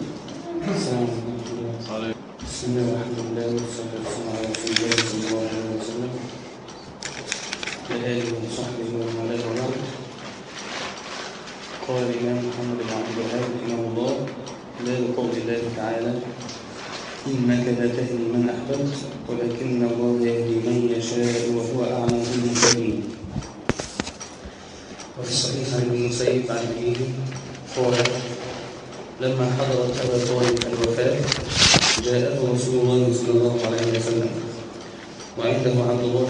السلام عليكم. بسم الله والحمد لله والصلاة والسلام على رسول الله صلى الله عليه وسلم وعلى آله وصحبه ومن والاه وبعد. قال الإمام محمد بن عبد الوهاب رحمه الله: باب قول الله تعالى: إنك لا تهدي من أحببت ولكن الله يهدي من يشاء وهو أعلم بالمهتدين. وفي الصحيح عن ابن المسيب عن أبيه قال: لما حضرت أبا طالب الوفاة جاءه رسول الله صلى الله عليه وسلم وعنده عبد الله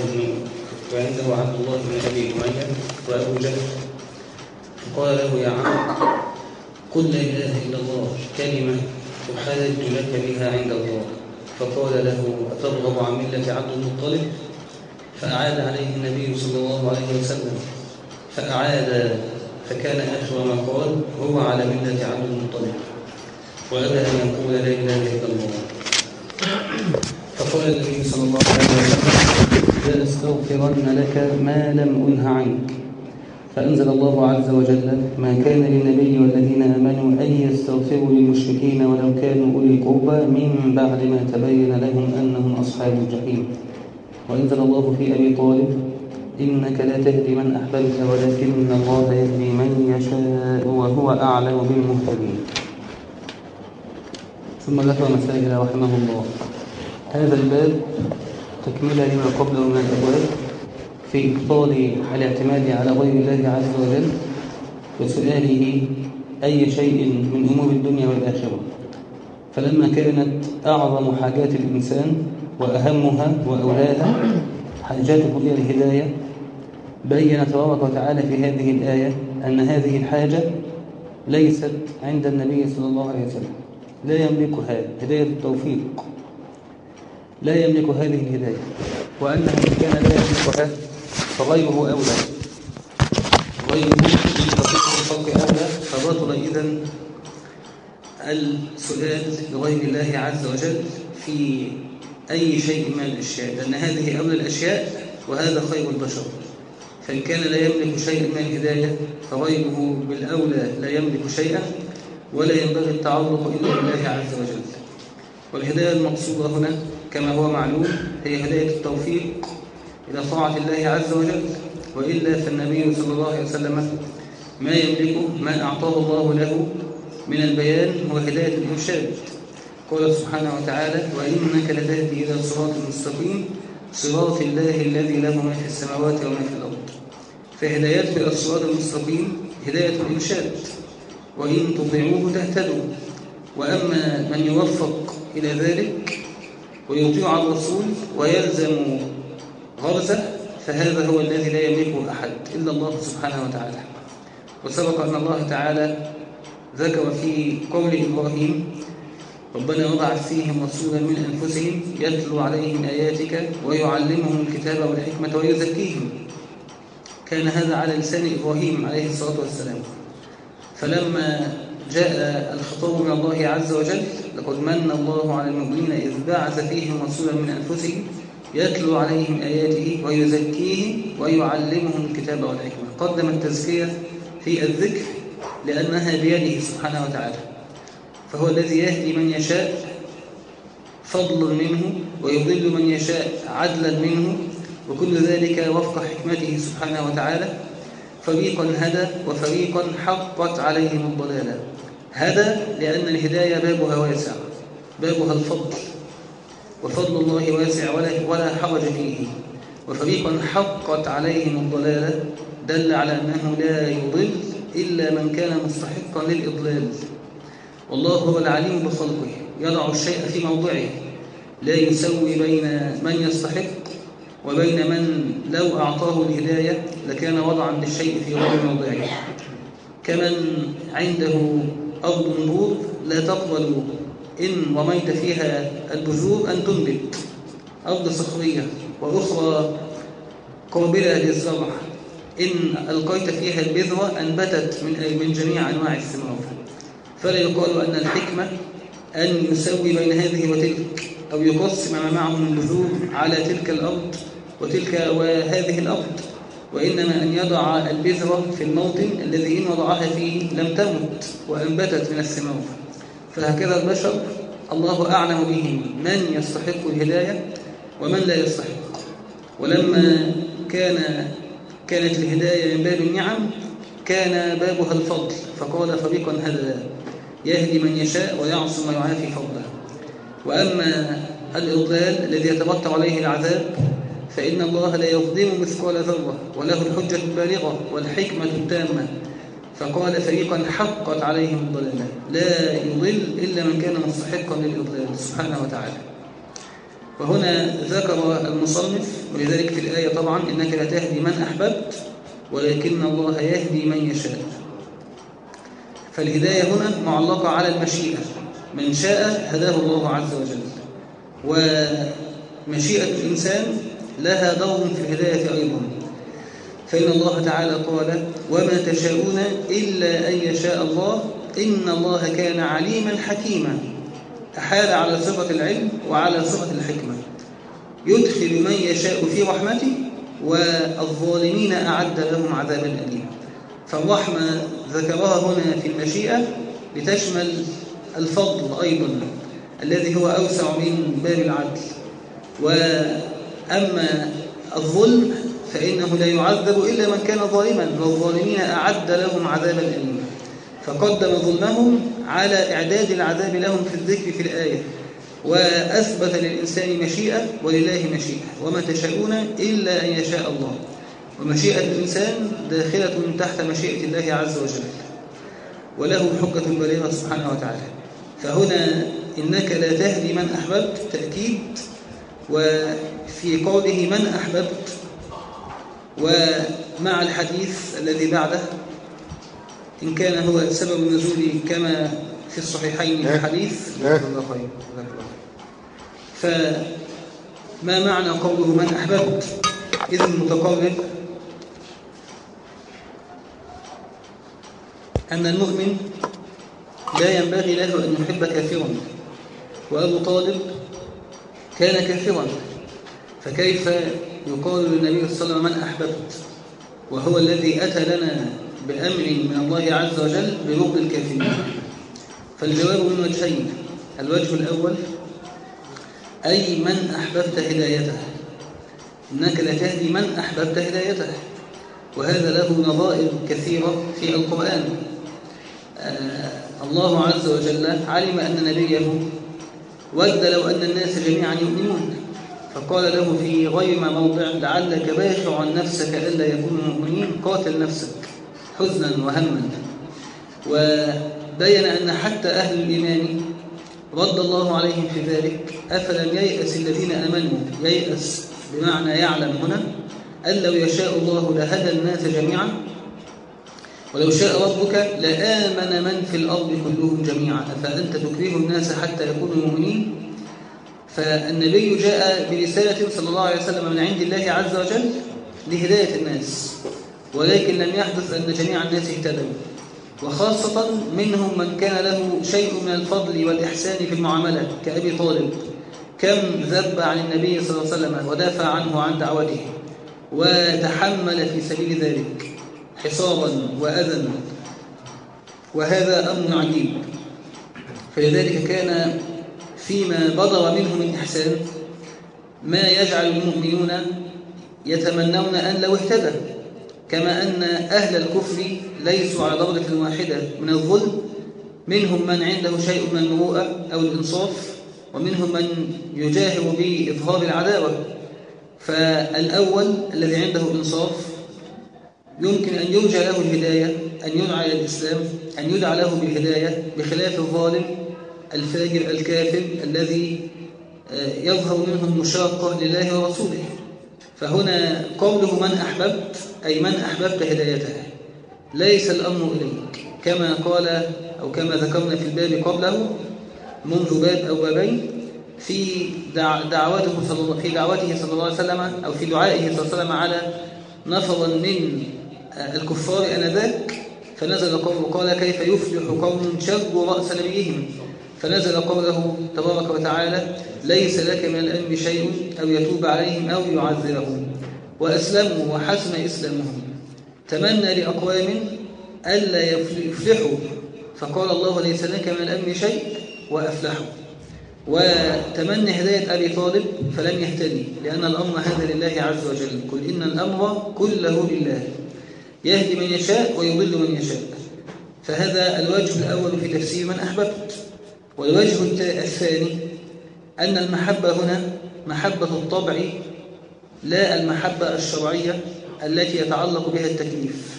بن أبي أمية وأبو جهل، فقال له: يا عم، قل لا إله إلا الله كلمة أحاج لك بها عند الله. فقال له: أترغب عن ملة عبد المطلب؟ فأعاد عليه النبي صلى الله عليه وسلم فأعاد، فكان آخر ما قال: هو على ملة عبد المطلب، وأبى أن يقول لا إله إلا الله. فقال النبي صلى الله عليه وسلم: لأستغفرن لك ما لم أنه عنك. فأنزل الله عز وجل: ما كان للنبي والذين آمنوا أن يستغفروا للمشركين ولو كانوا أولي القربى من بعد ما تبين لهم أنهم أصحاب الجحيم. وأنزل الله في أبي طالب: إنك لا تهدي من أحببت ولكن الله يهدي من يشاء وهو أعلم بالمهتدين. ثم ذكر مسائل رحمه الله. هذا الباب تكملة لما قبله من الأبواب في إبطال الاعتماد على غير الله عز وجل وسؤاله أي شيء من أمور الدنيا والآخرة. فلما كانت أعظم حاجات الإنسان وأهمها وأولاها حاجاته إلى الهداية، بين تبارك وتعالى في هذه الآية أن هذه الحاجة ليست عند النبي صلى الله عليه وسلم، لا يملكها هداية التوفيق، لا يملك هذه الهداية، وأنه إن كان لا يملكها فغيره أولى، غيره بالتوفيق الخلق أولى. فبطل إذن السؤال لغير الله عز وجل في أي شيء من الأشياء، لأن هذه أولى الأشياء وهذا خير البشر. فإن كان لا يملك شيئا من الهداية فغيره بالأولى لا يملك شيئا، ولا ينبغي التعلق إلا بالله عز وجل. والهداية المقصودة هنا كما هو معلوم هي هداية التوفيق إلى طاعة الله عز وجل، وإلا فالنبي صلى الله عليه وسلم ما يملكه، ما أعطاه الله له من البيان هو هداية الإرشاد. قال سبحانه وتعالى: وإنك لتهدي إلى صراط مستقيم صراط الله الذي له ما في السماوات وما في الأرض. فهدايته إلى الصراط المستقيم هداية الإرشاد، وإن تطيعوه تهتدوا. وأما من يوفق إلى ذلك ويطيع الرسول ويلزم غرزه فهذا هو الذي لا يملكه أحد إلا الله سبحانه وتعالى. وسبق أن الله تعالى ذكر في قول إبراهيم: ربنا وابعث فيهم رسولا من أنفسهم يتلو عليهم آياتك ويعلمهم الكتاب والحكمة ويزكيهم. كان هذا على لسان إبراهيم عليه الصلاة والسلام. فلما جاء الخطاب من الله عز وجل: لقد من الله على المؤمنين إذ بعث فيهم رسولا من أنفسهم يتلو عليهم آياته ويزكيهم ويعلمهم الكتاب والحكمة. قدم التزكية في الذكر لأنها بيده سبحانه وتعالى، فهو الذي يهدي من يشاء فضلا منه ويضل من يشاء عدلا منه، وكل ذلك وفق حكمته سبحانه وتعالى. فريقا هدى وفريقا حقت عليهم الضلالة. هدى لأن الهداية بابها واسع، بابها الفضل، وفضل الله واسع ولا حرج فيه. وفريقا حقت عليهم الضلالة دل على أنه لا يضل إلا من كان مستحقا للإضلال. والله هو العليم بخلقه، يضع الشيء في موضعه، لا يسوي بين من يستحق وبين من لو أعطاه الهداية لكان وضعا للشيء في غير موضعه. كمن عنده أرض بور لا تقبل إن رميت فيها البذور أن تنبت، أرض صخرية، وأخرى قابلة للزرع إن ألقيت فيها البذرة أنبتت من جميع أنواع الثمار. فلا يقال أن الحكمة أن يسوي بين هذه وتلك، أو يقسم ما معه من بذور على تلك الأرض وتلك وهذه الأرض، وإنما أن يضع البذرة في الموطن الذي إن وضعها فيه لم تمت وأنبتت من الثمار. فهكذا البشر الله أعلم بهم من يستحق الهداية ومن لا يستحق. ولما كانت الهداية من باب النعم كان بابها الفضل، فقال فريقا هدى يهدي من يشاء ويعصم ويعافي فضله. وأما الإضلال الذي يترتب عليه العذاب فإن الله لا يظلم مثقال ذرة وله الحجة البالغة والحكمة التامة، فقال فريقا حقت عليهم الضلالة لا يضل إلا من كان مستحقا للإضلال سبحانه وتعالى. وهنا ذكر المصنف ولذلك في الآية طبعا إنك لا تهدي من أحببت ولكن الله يهدي من يشاء. فالهداية هنا معلقة على المشيئة، من شاء هداه الله عز وجل، ومشيئة الإنسان لها دور في الهداية أيضا، فإن الله تعالى قال وما تشاءون إلا أن يشاء الله إن الله كان عليما حكيما، أحال على صفة العلم وعلى صفة الحكمة، يدخل من يشاء في رحمته والظالمين أعد لهم عذابا أليما. فالرحمة ذكرها هنا في المشيئة لتشمل الفضل أيضا الذي هو أوسع من باب العدل. وأما الظلم فإنه لا يعذب إلا من كان ظالما، والظالمين أعد لهم عذابا أليما، فقدم ظلمهم على إعداد العذاب لهم في الذكر في الآية، وأثبت للإنسان مشيئة ولله مشيئة، وما تشاءون إلا أن يشاء الله، ومشيئة الإنسان داخلة تحت مشيئة الله عز وجل، وله حجة بالغة سبحانه وتعالى. فهنا إنك لا تهدي من أحببت تأكيد، وفي قوله من أحببت ومع الحديث الذي بعده إن كان هو سبب النزول كما في الصحيحين في الحديث الله خير. فما معنى قوله من أحببت؟ إذن متقرب أن المؤمن لا ينبغي له أن يحب كافرا، وأبو طالب كان كافرا، فكيف يقال للنبي صلى الله عليه وسلم من أحببت وهو الذي أتى لنا بأمر من الله عز وجل ببغض الكافرين؟ فالجواب من وجهين. الوجه الأول أي من أحببت هدايته، إنك لا تهدي من أحببت هدايته، وهذا له نظائر كثيرة في القرآن. الله عز وجل علم أن نبيه ود لو أن الناس جميعا يؤمنون، فقال له في غير ما موضع لعلك باخع نفسك ألا يكونوا مؤمنين، قاتل نفسك حزنا وهما. وبين أن حتى أهل الإيمان رد الله عليهم في ذلك، أفلم ييأس الذين آمنوا، ييأس بمعنى يعلم هنا، أن لو يشاء الله لهدى الناس جميعا، ولو شاء ربك لآمن من في الأرض كلهم جميعا أفأنت تكره الناس حتى يكونوا مؤمنين. فالنبي جاء برسالة صلى الله عليه وسلم من عند الله عز وجل لهداية الناس، ولكن لم يحدث أن جميع الناس اهتدوا، وخاصة منهم من كان له شيء من الفضل والإحسان في المعاملة كأبي طالب، كم ذب عن النبي صلى الله عليه وسلم ودافع عنه عن دعوته وتحمل في سبيل ذلك حصارا وأذى، وهذا أمر عجيب. فلذلك كان فيما بدر منه من إحسان ما يجعل المؤمنون يتمنون أن لو اهتدى، كما أن أهل الكفر ليسوا على درجة واحدة من الظلم، منهم من عنده شيء من المروءة أو الإنصاف، ومنهم من يجاهر بإظهار العداوة. فالأول الذي عنده إنصاف يمكن أن يرجى له الهداية، أن يدعى إلى الإسلام، أن يدعى له بالهداية، بخلاف الظالم الفاجر الكافر الذي يظهر منه المشاقة لله ورسوله. فهنا قوله من أحببت أي من أحببت هدايته، ليس الأمر إليك كما قال أو كما ذكرنا في الباب قبله منذ باب أو بابين في دعوته صلى الله عليه وسلم أو في دعائه صلى الله عليه وسلم على نفرا من الكفار آنذاك، فنزل قوله قال كيف يفلح قوم شروا رأس نبيهم، فنزل قوله تبارك وتعالى ليس لك من الأمر شيء أو يتوب عليهم أو يعذرهم، وأسلموا وحسن إسلامهم. تمنى لأقوام ألا يفلحوا فقال الله ليس لك من الأمر شيء وأفلحوا. وتمنى هداية أبي طالب فلم يهتدي، لأن الأمر هذا لله عز وجل، قل إن الأمر كله لله يهدي من يشاء ويضل من يشاء. فهذا الوجه الأول في تفسير من أحببت. والوجه الثاني أن المحبة هنا محبة الطبع لا المحبة الشرعية التي يتعلق بها التكليف.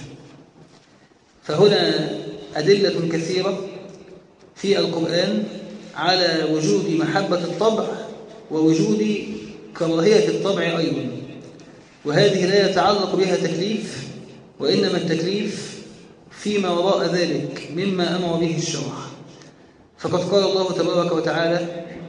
فهنا أدلة كثيرة في القرآن على وجود محبة الطبع ووجود كراهية الطبع أيضا، وهذه لا يتعلق بها تكليف، وإنما التكليف فيما وراء ذلك مما أمر به الشرع. فقد قال الله تبارك وتعالى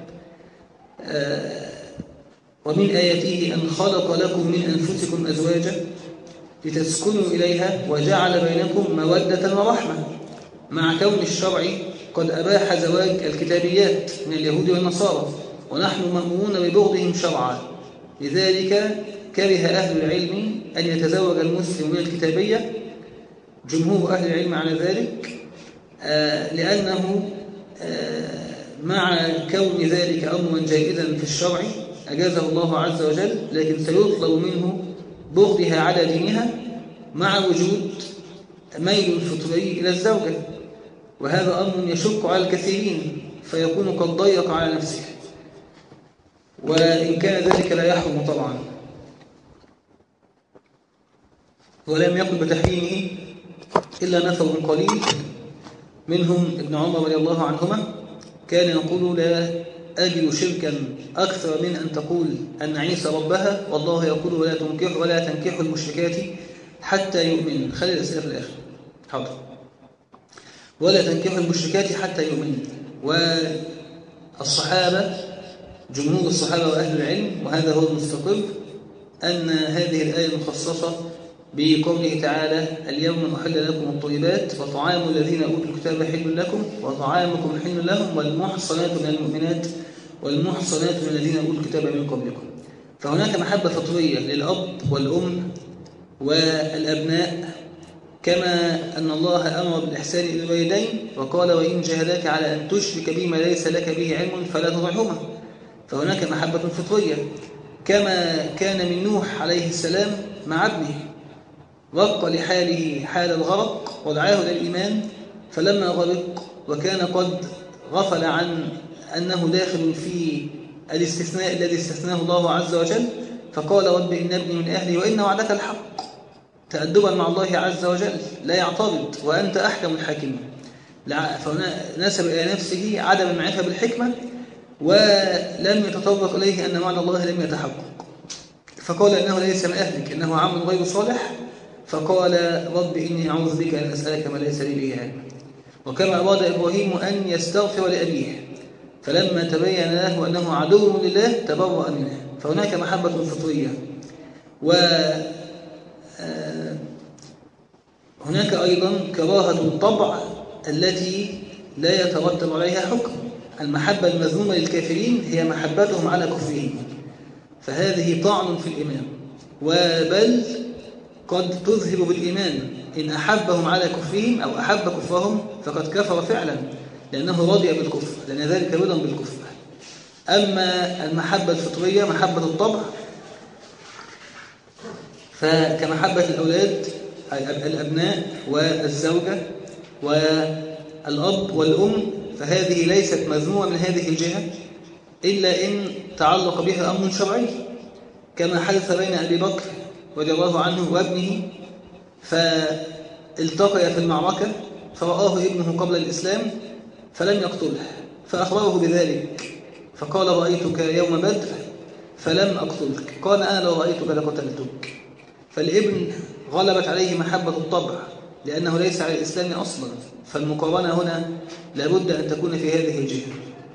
ومن آياته أن خلق لكم من أنفسكم أزواجا لتسكنوا إليها وجعل بينكم مودة ورحمة، مع كون الشرع قد أباح زواج الكتابيات من اليهود والنصارى، ونحن مأمورون ببغضهم شرعا. لذلك كره أهل العلم أن يتزوج المسلم من الكتابية، جمهور أهل العلم على ذلك، لأنه مع كون ذلك أمرا جائزا في الشرع أجازه الله عز وجل، لكن سيطلب منه بغضها على دينها مع وجود ميل فطري إلى الزوجة، وهذا أمر يشق على الكثيرين فيكون قد ضيق على نفسه، وإن كان ذلك لا يحرم طبعا. ولم يقل بتحريمه إلا نفر قليل، منهم ابن عمر رضي الله عنهما كان يقول لا أجد شركا أكثر من أن تقول أن عيسى ربها، والله يقول ولا تنكحوا المشركات حتى يؤمن. خلي الأسئلة في الآخر، حاضر. ولا تنكحوا المشركات حتى يؤمن. والصحابة جمهور الصحابة وأهل العلم، وهذا هو المستقر، أن هذه الآية مخصصة بقوله تعالى اليوم أحل لكم الطيبات وطعام الذين أوتوا الكتاب حل لكم وطعامكم حل لهم والمحصنات من المؤمنات والمحصنات من الذين أوتوا الكتاب من قبلكم. فهناك محبة فطرية للأب والأم والأبناء، كما أن الله أمر بالإحسان إلى الوالدين وقال وإن جاهداك على أن تشرك بما ليس لك به علم فلا تطعهما. فهناك محبة فطرية، كما كان من نوح عليه السلام مع ابنه، رق لحاله حال الغرق ودعاه للإيمان، فلما غرق وكان قد غفل عن أنه داخل في الاستثناء الذي استثناه الله عز وجل، فقال رب إن ابني من أهلي وإن وعدك الحق، تأدبا مع الله عز وجل لا يعترض وأنت أحكم الحاكمين. فنسب إلى نفسه عدم المعرفة بالحكمة، ولم يتطرق إليه أن وعد الله لم يتحقق، فقال إنه ليس من أهلك إنه عمل غير صالح، فقال رب إني أعوذ بك أن أسألك ما ليس لي به علم. وكما أراد إبراهيم أن يستغفر لأبيه فلما تبين له أنه عدو لله تبرأ منه. فهناك محبة فطرية. وهناك أيضا كراهة الطبع التي لا يترتب عليها حكم. المحبة المذمومة للكافرين هي محبتهم على كفرهم، فهذه طعن في الإيمان، وبل قد تذهب بالإيمان إن أحبهم على كفرهم أو أحب كفرهم فقد كفر فعلا، لأنه رضي بالكفر، لأن ذلك رضا بالكفر. أما المحبة الفطرية محبة الطبع فكمحبة الأولاد الأبناء والزوجة والأب والأم، فهذه ليست مذمومة من هذه الجهة إلا إن تعلق بها أمر شرعي، كما حدث بين أبي بكر رضي الله عنه وابنه، فالتقيا في المعركة فرآه ابنه قبل الإسلام فلم يقتله، فأخبره بذلك فقال رأيتك يوم بدر فلم أقتلك، قال أنا لو رأيتك لقتلتك. فالابن غلبت عليه محبة الطبع لأنه ليس على الإسلام أصلا، فالمقارنة هنا لابد أن تكون في هذه الجهة.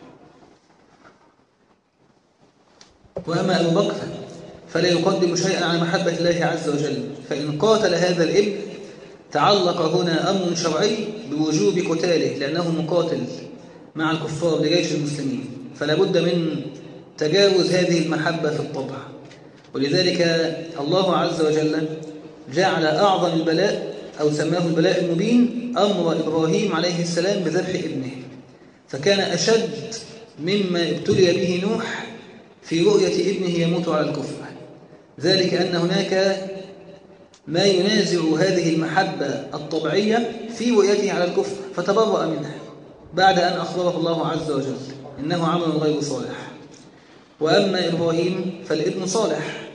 وأما أبو بكر فلا يقدم شيئا على محبة الله عز وجل، فإن قاتل هذا الابن تعلق هنا أمر شرعي بوجوب قتاله لأنه مقاتل مع الكفار لجيش المسلمين، فلا بد من تجاوز هذه المحبة في الطبع. ولذلك الله عز وجل جعل أعظم البلاء أو سماه البلاء المبين أمر إبراهيم عليه السلام بذبح ابنه، فكان أشد مما ابتلي به نوح في رؤية ابنه يموت على الكفر، ذلك أن هناك ما ينازع هذه المحبة الطبيعية في رؤيته على الكفر فتبرأ منها بعد أن أخبره الله عز وجل إنه عمل غير صالح. وأما إبراهيم فالابن صالح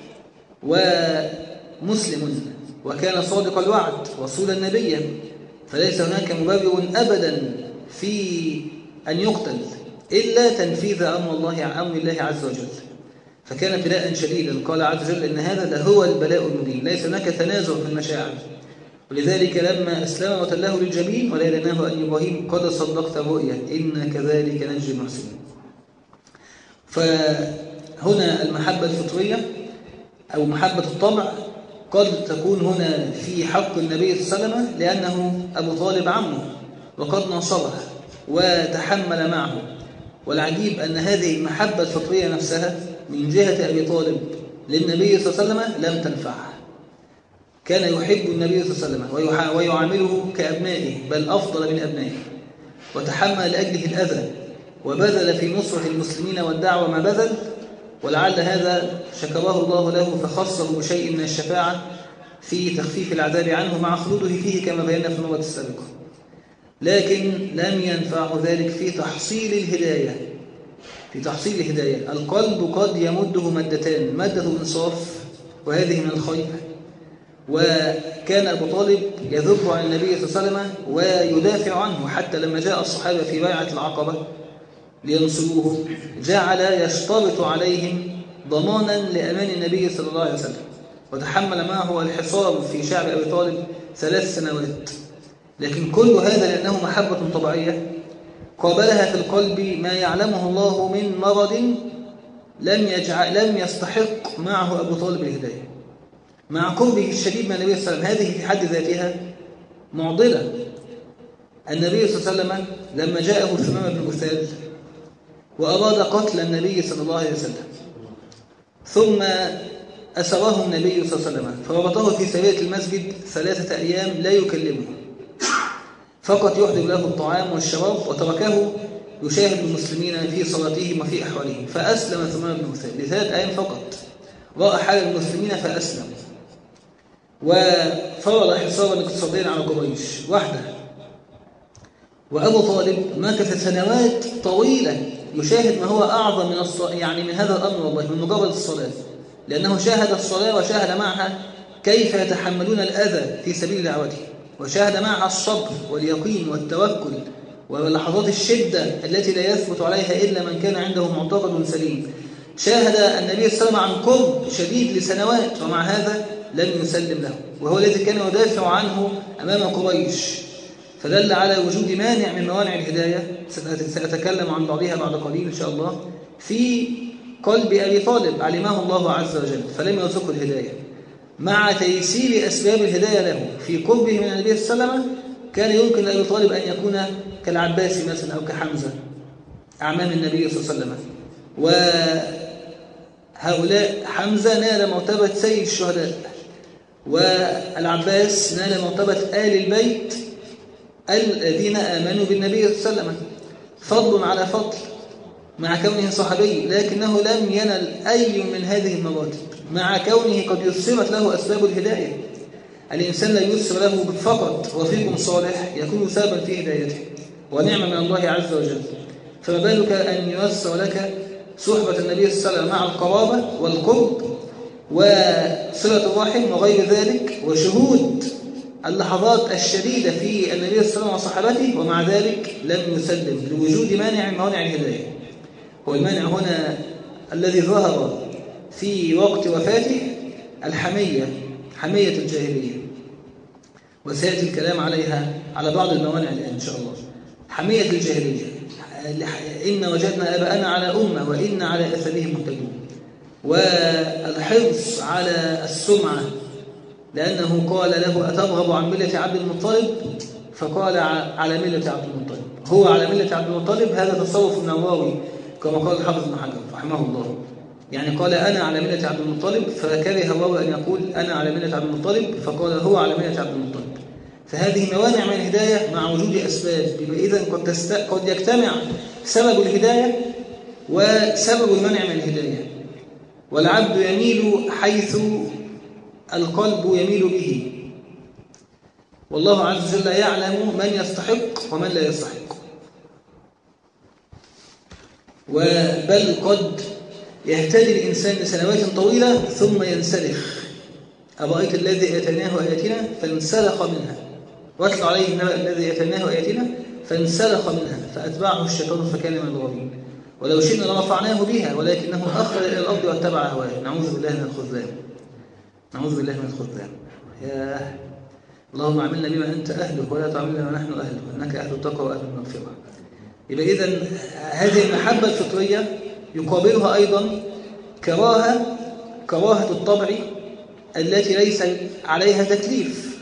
ومسلم وكان صادق الوعد رسولا نبيا، فليس هناك مبرر أبدا في أن يقتل إلا تنفيذ أمر الله عز وجل، فكان ابتلاء شديدا. قال عز وجل إن هذا لهو البلاء المبين، ليس هناك تنازع في المشاعر. ولذلك لما أسلم وتله للجبين وليدناه أن إبراهيم قد صدقت الرؤيا إنا كذلك نجزي المحسنين. فهنا المحبة الفطرية أو محبة الطبع قد تكون هنا في حق النبي صلى الله عليه وسلم لأنه أبو طالب عمه وقد ناصره وتحمل معه. والعجيب أن هذه المحبة الفطرية نفسها من جهة أبي طالب للنبي صلى الله عليه وسلم لم تنفعه. كان يحب النبي صلى الله عليه وسلم ويعامله كأبنائه بل أفضل من أبنائه، وتحمل لأجله الأذى وبذل في نصرة المسلمين والدعوة ما بذل، ولعل هذا شكره الله له فخصه بشيء من الشفاعة في تخفيف العذاب عنه مع خلوده فيه كما بينا في المرة السابقة. لكن لم ينفعه ذلك في تحصيل الهداية. القلب قد يمده مدتان، مدة إنصاف وهذه من الخير، وكان أبو طالب يذب عن النبي صلى الله عليه وسلم ويدافع عنه حتى لما جاء الصحابة في بيعة العقبة لينصروه جعل يشترط عليهم ضمانا لأمان النبي صلى الله عليه وسلم، وتحمل معه الحصار في شعب أبي طالب 3 سنوات. لكن كل هذا لأنه محبة طبيعية قابلها في القلب ما يعلمه الله من مرض لم يستحق معه أبو طالب الهداية، مع قربه الشديد من النبي صلى الله عليه وسلم. هذه في حد ذاتها معضلة. النبي صلى الله عليه وسلم لما جاءه ثمامة بن أثال وأراد قتل النبي صلى الله عليه وسلم، ثم أسره النبي صلى الله عليه وسلم فربطه في سريرة المسجد 3 أيام لا يكلمه، فقط يحضر له الطعام والشراب، وتركه يشاهد المسلمين في صلاتهم وفي أحوالهم. فأسلم ثمامة بن أثال ل3 أيام فقط، رأى حال المسلمين فأسلم، وفرض حصارا اقتصاديا على قريش وحده. وأبو طالب مكث سنوات طويلة يشاهد ما هو أعظم من هذا الأمر والله من مجرد الصلاة، لأنه شاهد الصلاة وشاهد معها كيف يتحملون الأذى في سبيل دعوته، وشاهد معها الصبر واليقين والتوكل ولحظات الشدة التي لا يثبت عليها إلا من كان عنده معتقد سليم. شاهد النبي صلى الله عليه وسلم عن قرب شديد لسنوات، ومع هذا لم يسلم له، وهو الذي كان يدافع عنه أمام قريش. فدل على وجود مانع من موانع الهداية سأتكلم عن بعضها بعد قليل إن شاء الله في قلب أبي طالب علمه الله عز وجل فلم يرزقه الهداية، مع تيسير أسباب الهداية له في قربه من النبي صلى الله عليه وسلم. كان يمكن لأبي طالب أن يكون كالعباس مثلا أو كحمزة أعمام النبي صلى الله عليه وسلم، وهؤلاء حمزة نال مرتبة سيد الشهداء، والعباس نال مرتبة آل البيت الذين آمنوا بالنبي صلى الله عليه وسلم، فضل على فضل مع كونه صحابي، لكنه لم ينل أي من هذه المراتب مع كونه قد يسرت له أسباب الهداية. الإنسان لا يسر له فقط رفيق صالح يكون سببا في هدايته ونعمة من الله عز وجل، فما بالك أن ييسر لك صحبة النبي صلى الله عليه وسلم مع القرابة والقرب وصلة الرحم وغير ذلك، وشهود اللحظات الشديدة في النبي صلى الله عليه وسلم وصحابته، ومع ذلك لم يسلم لوجود مانع من موانع الهداية. والمانع هنا الذي ظهر في وقت وفاته حمية الجاهلية، وسيأتي الكلام عليها على بعض الموانع الآن إن شاء الله. حمية الجاهلية، إن وجدنا آباءنا على أمة وإن على أثرهم مهتدون، والحرص على السمعة، لأنه قال له أترغب عن ملة عبد المطلب؟ فقال على ملة عبد المطلب، هو على ملة عبد المطلب. هذا تصوف النووي كما قال الحافظ ابن حجر رحمه الله، يعني قال أنا على ملة عبد المطلب، فكره الله أن يقول أنا على ملة عبد المطلب، فقال هو على ملة عبد المطلب. فهذه موانع من الهداية مع وجود أسباب. يبقى إذن قد يجتمع سبب الهداية وسبب المنع من الهداية، والعبد يميل حيث القلب يميل به، والله عز وجل يعلم من يستحق ومن لا يستحق. بل قد يهتدي الإنسان لسنوات طويلة ثم ينسلخ. أرأيت الذي آتيناه آياتنا فانسلخ منها، واتل عليه النبأ الذي آتيناه آياتنا فانسلخ منها فأتبعه الشيطان فكان من الغاوين. ولو شئنا لرفعناه بها ولكنه أخلد إلى الأرض واتبع هواه. نعوذ بالله من الخذلان، نعوذ بالله من الخذلان. يا اللهم عاملنا بما أنت أهله ولا تعاملنا بما نحن أهله، إنك أهل التقوى وأهل المغفرة. يبقى إذن هذه المحبة الفطرية يقابلها أيضا كراهة الطبع التي ليس عليها تكليف.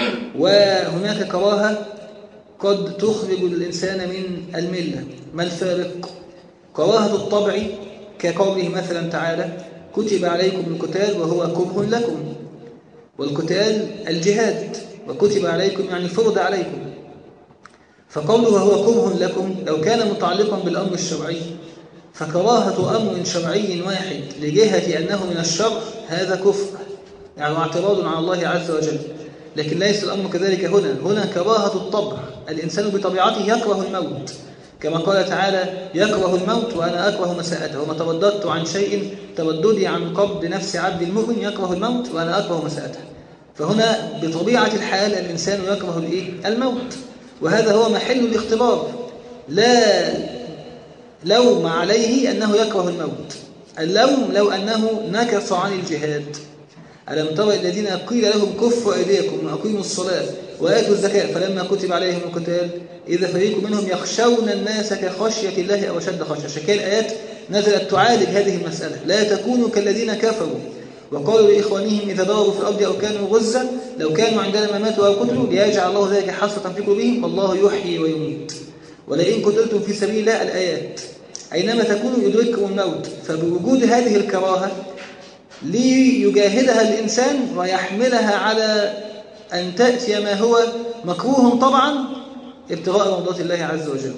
وهناك كراهة قد تخرج الإنسان من الملة. ما الفارق؟ كراهة الطبع كقوله مثلا تعالى كتب عليكم القتال وهو كره لكم، والقتال الجهاد، وكتب عليكم يعني فرض عليكم. فقوله وهو كره لكم لو كان متعلقا بالأمر الشرعي فكراهة أمر شرعي واحد لجهة أنه من الشرع هذا كفر، يعني اعتراض على الله عز وجل. لكن ليس الأمر كذلك هنا كراهة الطبع. الإنسان بطبيعته يكره الموت، كما قال تعالى يكره الموت وأنا أكره مساءته، وما ترددت عن شيء ترددي عن قبض نفس عبد المؤمن يكره الموت وأنا أكره مساءته. فهنا بطبيعة الحال الإنسان يكره الموت، وهذا هو محل الاختبار. لا لوم عليه أنه يكره الموت، اللوم لو أنه نكص عن الجهاد. ألم ترى الذين قيل لهم كفوا أيديكم وأقيموا الصلاة وآتوا الزكاة فلما كتب عليهم القتال إذا فريق منهم يخشون الناس كخشية الله أو أشد خشية. شكل آيات نزلت تعالج هذه المسألة. لا تكونوا كالذين كفروا وقالوا لإخوانهم إذا ضربوا في الأرض أو كانوا غزا لو كانوا عندنا ما ماتوا أو قتلوا ليجعل الله ذلك حسرة في قلوبهم والله يحيي ويميت ولئن قتلتم في سبيل الله الآيات. أينما تكونوا يدرككم الموت. فبوجود هذه الكراهة ليجاهدها الإنسان ويحملها على أن تأتي ما هو مكروه طبعا ابتغاء مرضات الله عز وجل.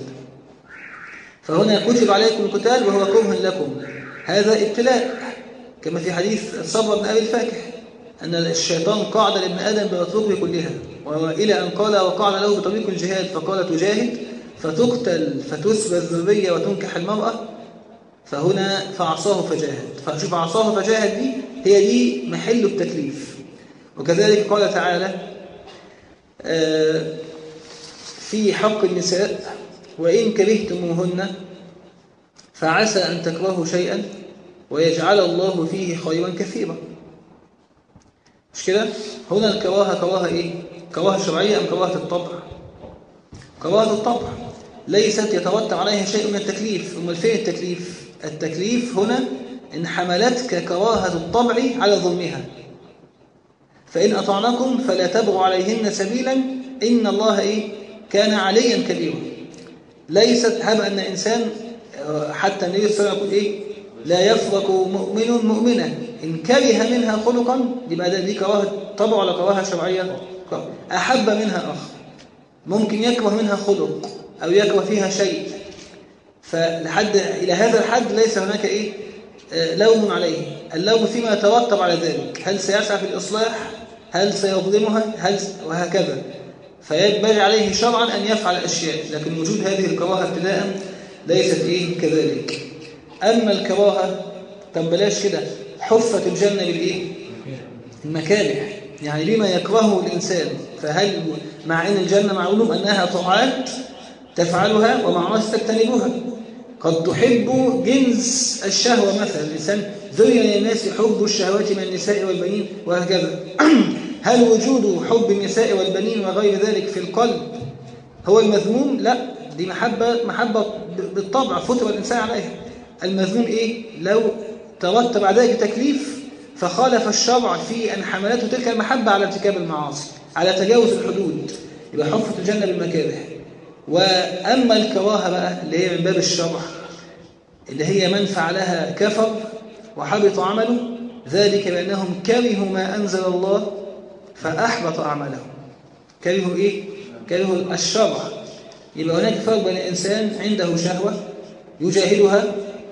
فهنا كتب عليكم القتال وهو كره لكم، هذا ابتلاء، كما في حديث الصبر بن أبي الفاكح أن الشيطان قاعد لابن آدم بالطرق كلها، وإلى أن قال وقاعد له بطريق الجهاد فقال تجاهد فتقتل فتسبى الذرية وتنكح المرأة، فهنا فعصاه فجاهد. فشوف عصاه فجاهد دي هي دي محل التكليف. وكذلك قال تعالى في حق النساء وإن كرهتموهن فعسى أن تكرهوا شيئا ويجعل الله فيه خيرا كثيرا. مش كده؟ هنا الكراهة كراهة إيه؟ كراهة شرعية أم كراهة الطبع؟ كراهة الطبع ليست يترتب عليها شيء من التكليف. أمال فين التكليف؟ التكليف هنا إن حملتك كراهة الطبع على ظلمها، فإن أطعنكم فلا تبغوا عليهن سبيلا إن الله إيه؟ كان عليا كبيرا. ليست هب أن إنسان حتى النبي صلى الله عليه وسلم يقول إيه؟ لا يفرق مؤمن مؤمنة إن كره منها خلقا. دي كراهة طبع ولا كراهة شرعية؟ أحب منها آخر، ممكن يكره منها خلق أو يكره فيها شيء، فلحد إلى هذا الحد ليس هناك إيه؟ لوم عليه. اللوم فيما يترتب على ذلك، هل سيسعى في الإصلاح؟ هل سيظلمها؟ وهكذا. فيجب عليه شرعا أن يفعل أشياء، لكن وجود هذه الكراهة ابتداء ليست إيه كذلك. أما الكراهة طب بلاش كده، حفت الجنة بالإيه؟ المكاره، يعني لما يكرهه الإنسان. فهل مع أن الجنة معلوم أنها طاعات تفعلها ومعاصي تجتنبها، قد تحب جنس الشهوة مثلا، الإنسان زين للناس حب الشهوات من النساء والبنين وهكذا. هل وجود حب النساء والبنين وغير ذلك في القلب هو المذموم؟ لا، دي محبة بالطبع فطر الإنسان عليها. المذموم إيه؟ لو ترتب على ذلك تكليف فخالف الشرع في أن حملته تلك المحبة على ارتكاب المعاصي، على تجاوز الحدود، يبقى حفت الجنة بالمكاره. وأما الكراهة بقى اللي هي من باب الشرع، اللي هي من فعلها كفر وحبط عمله، ذلك بأنهم كرهوا ما أنزل الله فأحبط أعمالهم. كرهوا إيه؟ كرهوا الشرع. يبقى هناك فرق بين الإنسان عنده شهوة يجاهدها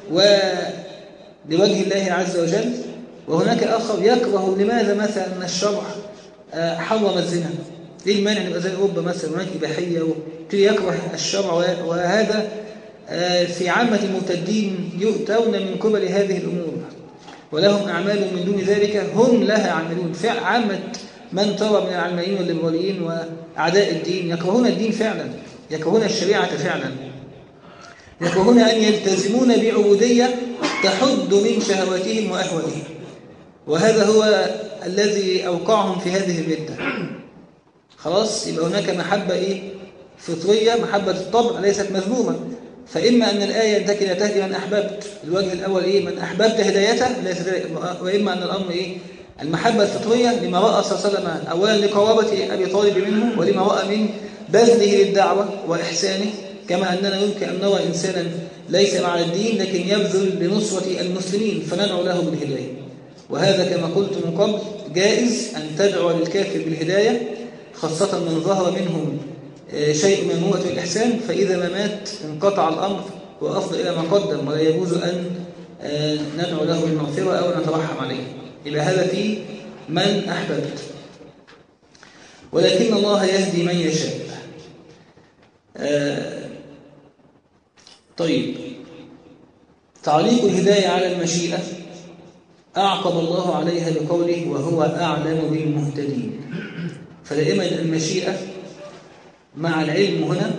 ولوجه الله عز وجل، وهناك آخر يكره لماذا مثلا أن الشرع حرم الزنا. ليه المانع نبقى زي أوروبا مثلا هناك إباحية يكره الشرع، وهذا في عامة المرتدين يؤتون من قبل هذه الأمور ولهم أعمال من دون ذلك هم لها عاملون. عامة من ترى من العلمانيين والليبراليين وأعداء الدين يكرهون الدين فعلا، يكرهون الشريعة فعلا، يكرهون أن يلتزمون بعبودية تحد من شهواتهم وأهوائهم، وهذا هو الذي أوقعهم في هذه الردة. خلاص، يبقى هناك محبة إيه؟ فطرية، محبة الطبع ليست مذمومة. فإما أن الآية أنك لا تهدي من أحببت، الوجه الأول إيه؟ من أحببت هدايته، وإما أن الأمر إيه؟ المحبة الفطرية لما رأى صلى الله عليه وسلم أولا لقرابة أبي طالب منه، ولما رأى من بذله للدعوة وإحسانه، كما أننا يمكن أن نرى إنسانا ليس مع الدين لكن يبذل لنصرة المسلمين فندعو له بالهداية. وهذا كما قلت من قبل جائز أن تدعو للكافر بالهداية، خاصة من ظهر منهم شيء من المروءة والإحسان، فإذا ما مات انقطع الأمر وأفضل إلى ما قدم، ولا يجوز أن ندعو له بالمغفرة أو نترحم عليه. إلى هذا في من أحببت، ولكن الله يهدي من يشاء. طيب، تعليق الهداية على المشيئة أعقب الله عليها بقوله وهو أعلم بالمهتدين. فدائما المشيئة مع العلم هنا،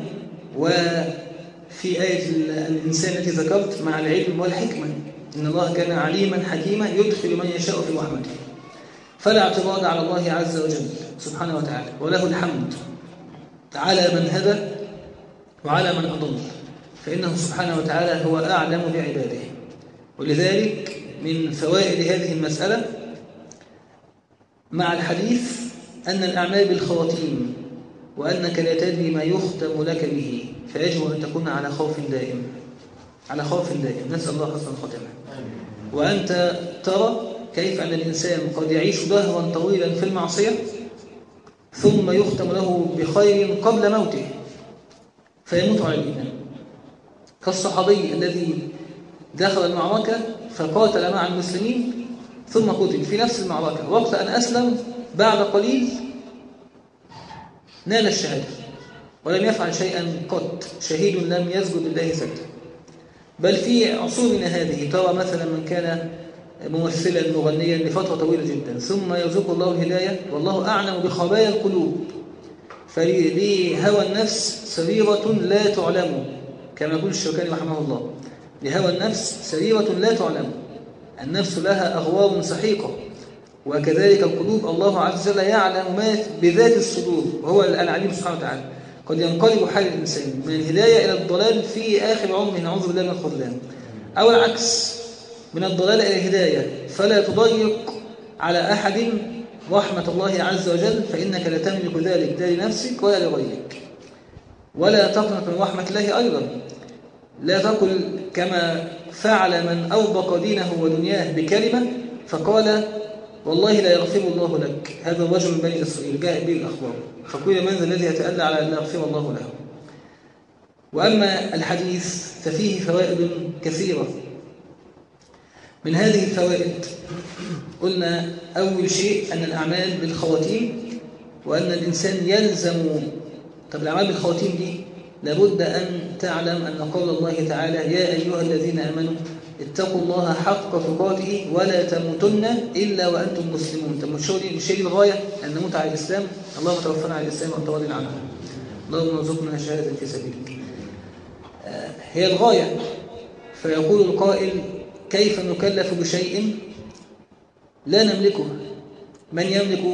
وفي آية الإنسان التي ذكرت مع العلم والحكمة، إن الله كان عليما حكيما يدخل من يشاء في رحمته. فلا اعتراض على الله عز وجل سبحانه وتعالى، وله الحمد على من هدى وعلى من أضل، فإنه سبحانه وتعالى هو أعلم بعباده. ولذلك من فوائد هذه المسألة مع الحديث أن الأعمال بالخواتيم، وأنك لا تدري ما يختم لك به، فيجب أن تكون على خوف دائم، على خوف دائم، نسأل الله حسن الخاتمة. وأنت ترى كيف أن الإنسان قد يعيش دهرا طويلا في المعصية ثم يختم له بخير قبل موته فيموت على الإيمان، كالصحابي الذي دخل المعركة فقاتل مع المسلمين ثم قتل في نفس المعركة، وقت أن أسلم بعد قليل نال الشهادة ولم يفعل شيئا قط، شهيد لم يسجد لله سجدا. بل في عصورنا هذه ترى مثلا من كان ممثلا مغنيا لفترة طويلة جدا ثم يرزق الله الهداية والله أعلم بخبايا القلوب، فلهوى النفس سريرة لا تعلم، كما يقول الشوكاني رحمه الله، لهوى النفس سريرة لا تعلم، النفس لها أغوار سحيقة، وكذلك القلوب الله عز وجل يعلم ما بذات الصدور وهو العليم سبحانه وتعالى. قد ينقلب حال الإنسان من الهداية إلى الضلال في آخر عمره، نعوذ بالله من الخذلان، أو العكس من الضلال إلى الهداية، فلا تضيق على أحد رحمة الله عز وجل، فإنك لا تملك ذلك لا لنفسك ولا لغيرك. ولا تقنط من رحمة الله أيضا، لا تقل كما فعل من أوبق دينه ودنياه بكلمة فقال والله لا يغفر الله لك، هذا الرجل من بني إسرائيل جاء به الأخبار، فقيل من ذا الذي يتألى على أن لا يغفر الله له. وأما الحديث ففيه فوائد كثيرة. من هذه الفوائد قلنا أول شيء أن الأعمال بالخواتيم، وأن الإنسان يلزم. طب الأعمال بالخواتيم دي لابد أن تعلم أن قول الله تعالى يا أيها الذين آمنوا اتقوا الله حق تقاته ولا تموتن إلا وأنتم مسلمون. طب مش هي الغاية أن نموت على الإسلام؟ اللهم توفنا على الإسلام وأنت راض عنه، اللهم ارزقنا شهادة في سبيلك. هي الغاية. فيقول القائل كيف نكلف بشيء لا نملكه؟ من يملك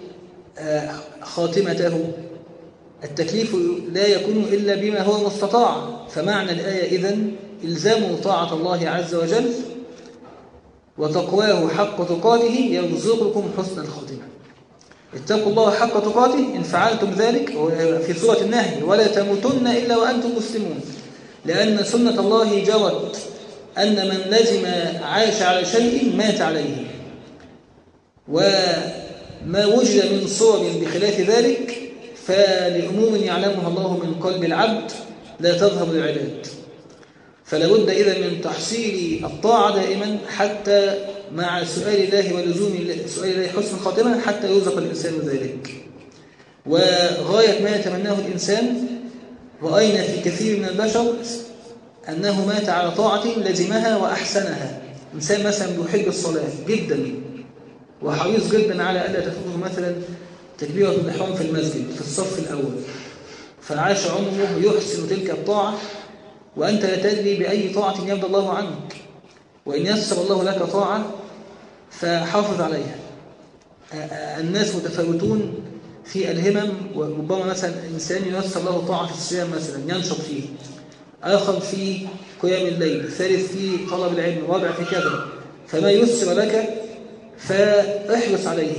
خاتمته؟ التكليف لا يكون إلا بما هو مستطاع. فمعنى الآية إذن إلزام طاعة الله عز وجل وتقواه حق تقاته يرزقكم حسن الخاتمة. اتقوا الله حق تقاته إن فعلتم ذلك في سورة النهي ولا تموتن إلا وأنتم مسلمون، لأن سنة الله جرت أن من لزم عاش على شيء مات عليه، وما وجد من صور بخلاف ذلك فلأمور يعلمها الله من قلب العبد لا تظهر للعباد. فلا بد إذا من تحصيل الطاعة دائما حتى مع سؤال الله ولزوم سؤال الله حسن خاتمة حتى يرزق الإنسان ذلك. وغاية ما يتمناه الإنسان رأينا في كثير من البشر أنه مات على طاعة لزمها وأحسنها. إنسان مثلا بيحب الصلاة جدا وحريص جدا على ألا تفوته مثلا تكبيرة الإحرام في المسجد في الصف الأول، فعاش عمره يحسن تلك الطاعة وأنت لا تدري بأي طاعة يرضى الله عنك، وإن يسر الله لك طاعة فحافظ عليها. الناس متفاوتون في الهمم، وربما مثلا إنسان ييسر له طاعة في الصيام مثلا ينشط فيه، آخر في قيام الليل، ثالث في طلب العلم، رابع في كذا، فما يسر لك فاحرص عليه.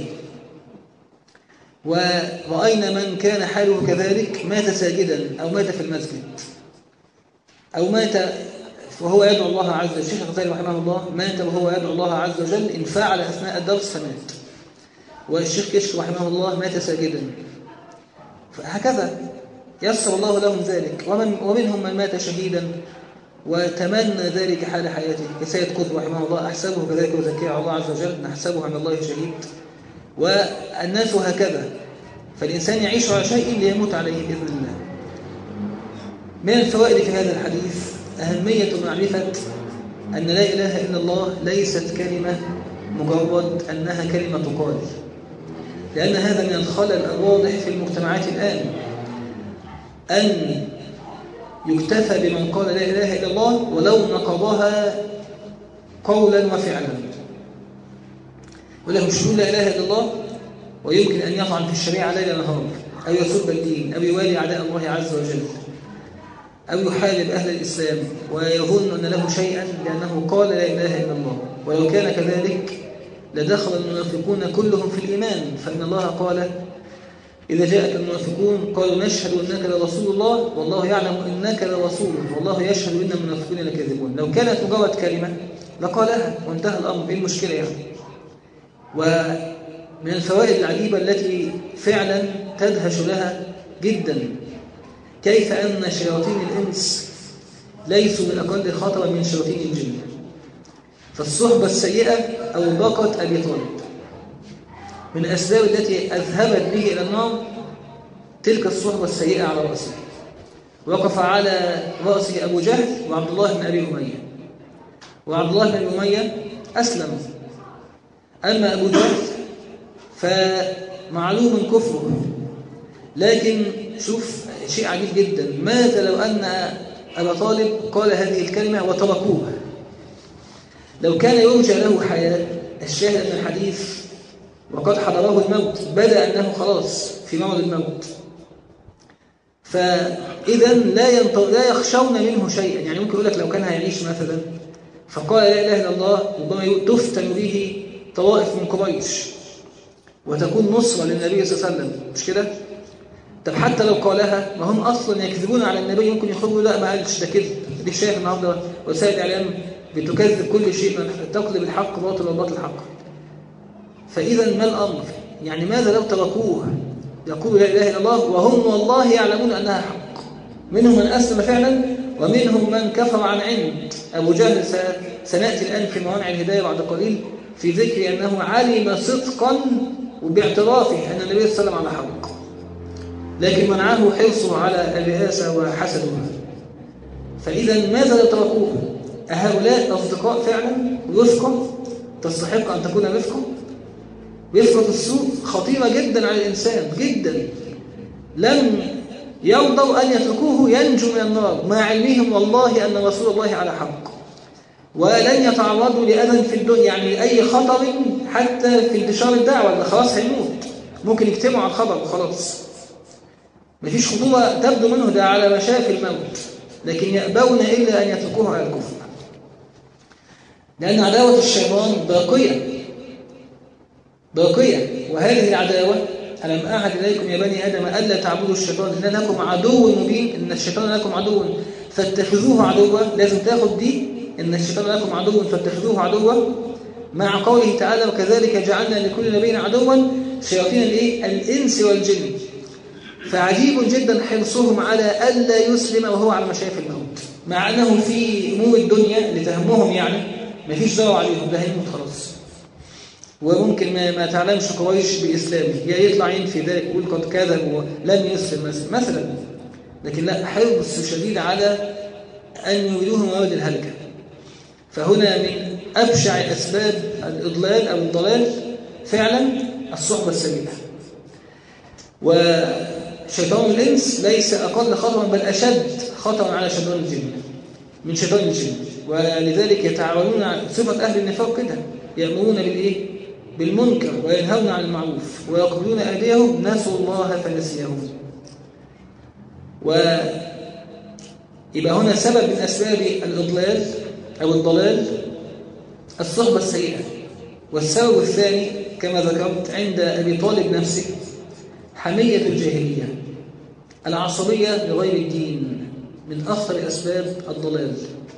ورأينا من كان حاله كذلك مات ساجدا أو مات في المسجد أو مات وهو يدعو الله عز وجل. الشيخ الغزالي رحمه الله مات وهو يدعو الله عز وجل، انفعل أثناء الدرس فمات. والشيخ كشك رحمه الله مات ساجدا. فهكذا يسر الله لهم ذلك. ومنهم من مات شهيدا وتمنى ذلك حال حياته كسيد قطب رحمه الله، أحسبه كذلك وزكيه على الله عز وجل، نحسبه عند الله شهيد. والناس هكذا، فالإنسان يعيش على شيء ليموت عليه بإذن الله. من الفوائد في هذا الحديث أهمية معرفة أن لا إله إلا الله ليست كلمة مجرد أنها كلمة تقال، لأن هذا من الخلل الواضح في المجتمعات الآن، أن يكتفى بمن قال لا إله إلا الله ولو نقضها قولا وفعلا. وله مش يقول لا إله إلا الله ويمكن أن يطعن في الشريعة ليل نهار، أو يسب الدين، أو يوالي أعداء الله عز وجل، أو يحارب أهل الإسلام ويظن أن له شيئا لأنه قال لا إله إلا الله. ولو كان كذلك لدخل المنافقون كلهم في الإيمان، فإن الله قال إذا جاءك المنافقون قالوا نشهد إنك لرسول الله والله يعلم إنك لرسوله والله يشهد إن المنافقين لكاذبون. لو كانت مجرد كلمة لقالها وانتهى الأمر، إيه المشكلة يعني؟ ومن الفوائد العجيبة التي فعلا تدهش لها جدا كيف أن شياطين الإنس ليسوا من أقل خطرا من شياطين الجن. فالصحبة السيئة أو باقة أبي طالب من الأسباب التي أذهبت به إلى النار تلك الصحبة السيئة على رأسه. وقف على رأسه أبو جهل وعبد الله بن أبي أمية، وعبد الله بن أبي أمية أسلم، أما أبو جهل فمعلوم كفره. لكن شوف شيء عجيب جدا، ماذا لو أن أبا طالب قال هذه الكلمة وتركوها؟ لو كان يرجى له حياة، الشاهد أن الحديث وقد حضره الموت، بدأ أنه خلاص في مرض الموت، فإذا لا يخشون منه شيئا. يعني ممكن يقول لك لو كان هيعيش مثلا فقال لا إله إلا الله ربما تفتن به طوائف من قريش وتكون نصرة للنبي صلى الله عليه وسلم، مش كده؟ طب حتى لو قالها ما هم أصلا يكذبون على النبي، ممكن يخرجوا لا ما قالش ده كذب. دي شايف النهارده وسائل الإعلام بتكذب كل شيء، تقلب الحق باطل والباطل حق. فإذا ما الأمر؟ يعني ماذا لو تركوه يقولوا لا إله إلا الله وهم والله يعلمون أنها حق؟ منهم من أسلم فعلا ومنهم من كفر عن عند. أبو جهل سنأتي الآن في موانع الهداية بعد قليل في ذكر أنه علم صدقا وباعترافه أن النبي صلى الله عليه وسلم على حق، لكن منعه حرصه على الرئاسة وحسدها. فإذا ماذا لو تركوه؟ أهؤلاء أصدقاء فعلا رفقة تستحق أن تكون رفقة؟ رفقة السوء خطيرة جدا على الإنسان جدا. لم يرضوا أن يتركوه ينجو من النار مع علمهم والله أن رسول الله على حق، ولن يتعرضوا لأذى في الدنيا، يعني أي خطر حتى في انتشار الدعوة اللي خلاص هيموت ممكن يكتموا على الخبر وخلاص مفيش خطورة تبدو منه، ده على مشاف الموت، لكن يأبون إلا أن يتركوه على الكفر، لأن عداوة الشيطان باقية. وهذه العداوة ألم أعهد إليكم يا بني آدم ألا تعبدوا الشيطان إن لكم عدو مبين، إن الشيطان لكم عدو فاتخذوه عدوا. لازم تاخد دي، إن الشيطان لكم عدو فاتخذوه عدوا، مع قوله تعالى وكذلك جعلنا لكل نبي عدوا شياطين الإنس والجن. فعجيب جدا حرصهم على ألا يسلم وهو على مشارف الموت، مع أنه في أمور الدنيا اللي تهمهم يعني ما فيش دعوة عليهم، ده هيموت خلاص. وممكن ما تعلمش قريش بإسلامه، يا يطلع ينفي ذلك يقول قد كذب ولم يسلم مثلا، لكن لا، حرص شديد على أن يريدوه موارد الهلكة. فهنا من أبشع أسباب الإضلال أو الضلال فعلا الصحبة السيئة. وشيطان الإنس ليس أقل خطرا بل أشد خطرا على شيطان الجن من شيطان الجن، ولذلك يتعاونون صفة أهل النفاق كده، يأمرون بالإيه؟ بالمنكر وينهون عن المعروف ويقبلون أيديهم، نسوا الله فنسيهم. ويبقى هنا سبب من أسباب الإضلال أو الضلال الصحبة السيئة. والسبب الثاني كما ذكرت عند أبي طالب نفسه حمية الجاهلية، العصبية لغير الدين، من أخطر أسباب الضلال،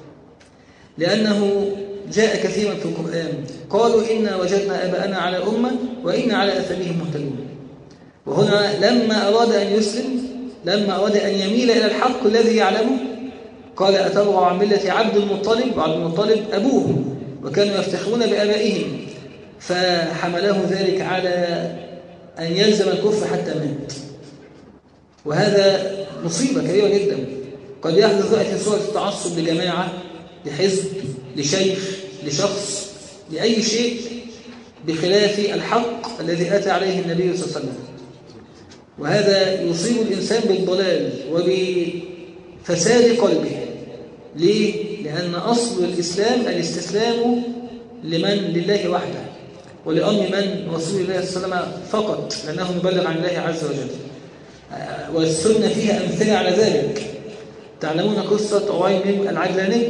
لأنه جاء كثيرا في القرآن قالوا إنا وجدنا آباءنا على أمة وإنا على آثارهم مهتدون. وهنا لما أراد أن يسلم، لما أراد أن يميل إلى الحق الذي يعلمه، قال أتبعوا عن ملة عبد المطلب، وعبد المطلب أبوه، وكانوا يفتخرون بآبائهم، فحمله ذلك على أن يلزم الكفر حتى مات. وهذا مصيبة كبيرة جدا. قد يحدث ذلك في صورة التعصب لجماعة، لحزب، لشيخ، لشخص، لأي شيء بخلاف الحق الذي أتى عليه النبي صلى الله عليه وسلم. وهذا يصيب الإنسان بالضلال وبفساد قلبه. ليه؟ لأن أصل الإسلام الاستسلام لمن؟ لله وحده، ولأمر من؟ رسول الله صلى الله عليه وسلم فقط، لأنه مبلغ عن الله عز وجل. والسنة فيها أمثلة على ذلك. تعلمون قصة عويم العجلاني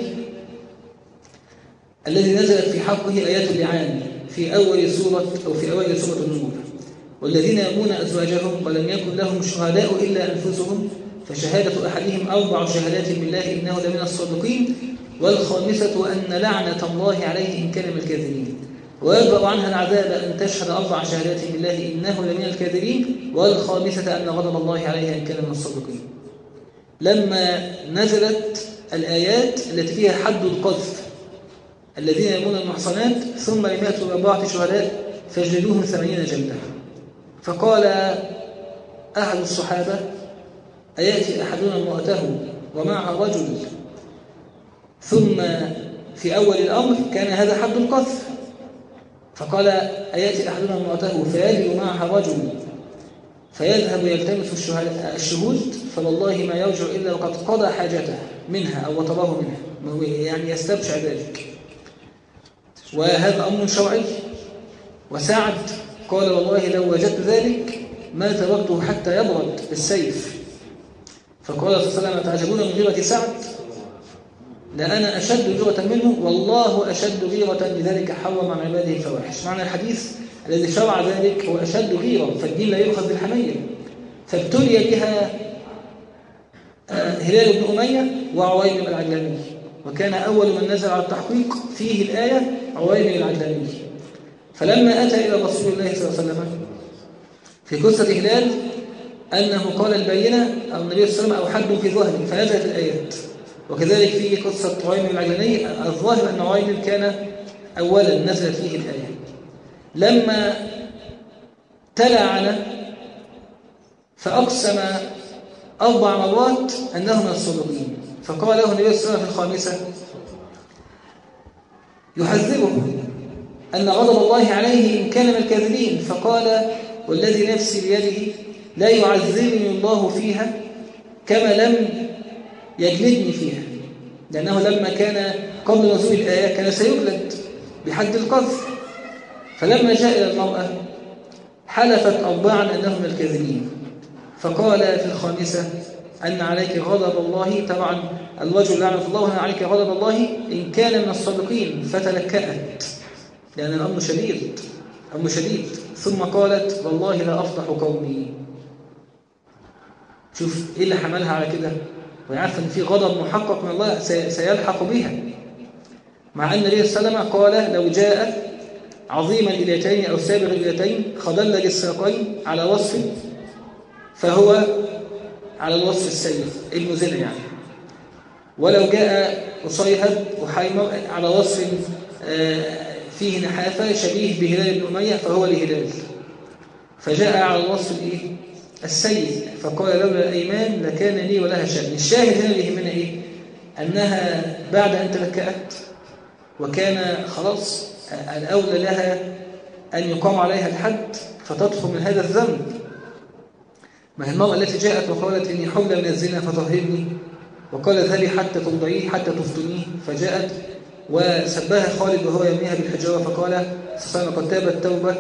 الذي نزلت في حقه آيات اللعان في أول سورة النور: والذين يرمون أزواجهم ولم يكن لهم شهداء إلا أنفسهم فشهادة أحدهم 4 شهادات بالله إنه لمن الصادقين، والخامسة أن لعنة الله عليه إن كان من الكاذبين، ويبرأ عنها العذاب أن تشهد 4 شهادات بالله إنه لمن الكاذبين، والخامسة أن غضب الله عليها إن كان من الصادقين. لما نزلت الآيات التي فيها حد القذف: الذين يرمون المحصنات ثم لم يأتوا ب4 شهداء فاجلدوهم 80 جلدة، فقال أحد الصحابة: أيأتي أحدنا امرأته ومعها رجل؟ ثم في أول الأمر كان هذا حد القذف، فقال: أيأتي أحدنا امرأته فيجد معها رجل فيذهب يلتمس الشهود، فوالله ما يرجع إلا وقد قضى حاجته منها أو وطبه منها، يعني يستبشع ذلك. وهذا أمر شرعي. وسعد قال: والله لو وجدت ذلك ما تركته حتى يبرد بالسيف. فقال صلى الله عليه وسلم: تعجبون من غيرة سعد؟ لأنا أشد غيرة منه، والله أشد غيرة، لذلك حرم عن عباده الفواحش. معنى الحديث الذي شرع ذلك هو أشد غيرة، فالدين لا يؤخذ بالحمية. فابتلي بها هلال بن أمية وعويم العجلاني، وكان أول من نزل على التحقيق فيه الآية عويم العجلاني. فلما أتى إلى رسول الله صلى الله عليه وسلم في قصة هلال أنه قال البينة أو النبي صلى الله عليه وسلم أو حد في ظهره فنزلت الآيات. وكذلك في قصة عويم العجلاني الظاهر أن عويم كان أولا نزلت فيه الآية. لما تلعن فأقسم 4 مرات أنه من الصادقين، فقال له النبي صلى الله عليه وسلم في الخامسة يحذره أن غضب الله عليه إن كان من الكاذبين، فقال: والذي نفسي بيده لا يعذبني الله فيها كما لم يجلدني فيها، لأنه لما كان قبل نزول الآية كان سيجلد بحد القذف. فلما جاء إلى المرأة حلفت 4 أنه من الكاذبين، فقال في الخامسة أن عليك غضب الله، طبعا الرجل لعنة الله، أن عليك غضب الله إن كان من الصادقين، فتلكأت لأن الأمر شديد، أمر شديد. ثم قالت: والله لا أفضح قومي. شوف إيه اللي حملها على كده، ويعرف أن في غضب محقق من الله سيلحق بها، مع أن النبي صلى الله عليه وسلم قال: لو جاء عظيم الإليتين أو سابغ الإليتين خضلج الساقين على وصف فهو على الوصف السيء ابن زنا يعني. ولو جاء أصيهب وحيمر على وصف فيه نحافة شبيه بهلال بن أمية فهو لهلال. فجاء على الوصف السيء فقال لولا الأيمان لكان لي ولها شأن. الشاهد هنا اللي يهمنا إيه؟ أنها بعد أن تلكأت وكان خلاص الأولى لها أن يقام عليها الحد فتدخل من هذا الذنب. ما هي المرأة التي جاءت وقالت إني حبلى من الزنا فطهرني، وقال اذهبي حتى ترضعيه حتى تفتنيه، فجاءت وسبها خالد وهو يرميها بالحجارة فقال سبحانه قد تابت توبة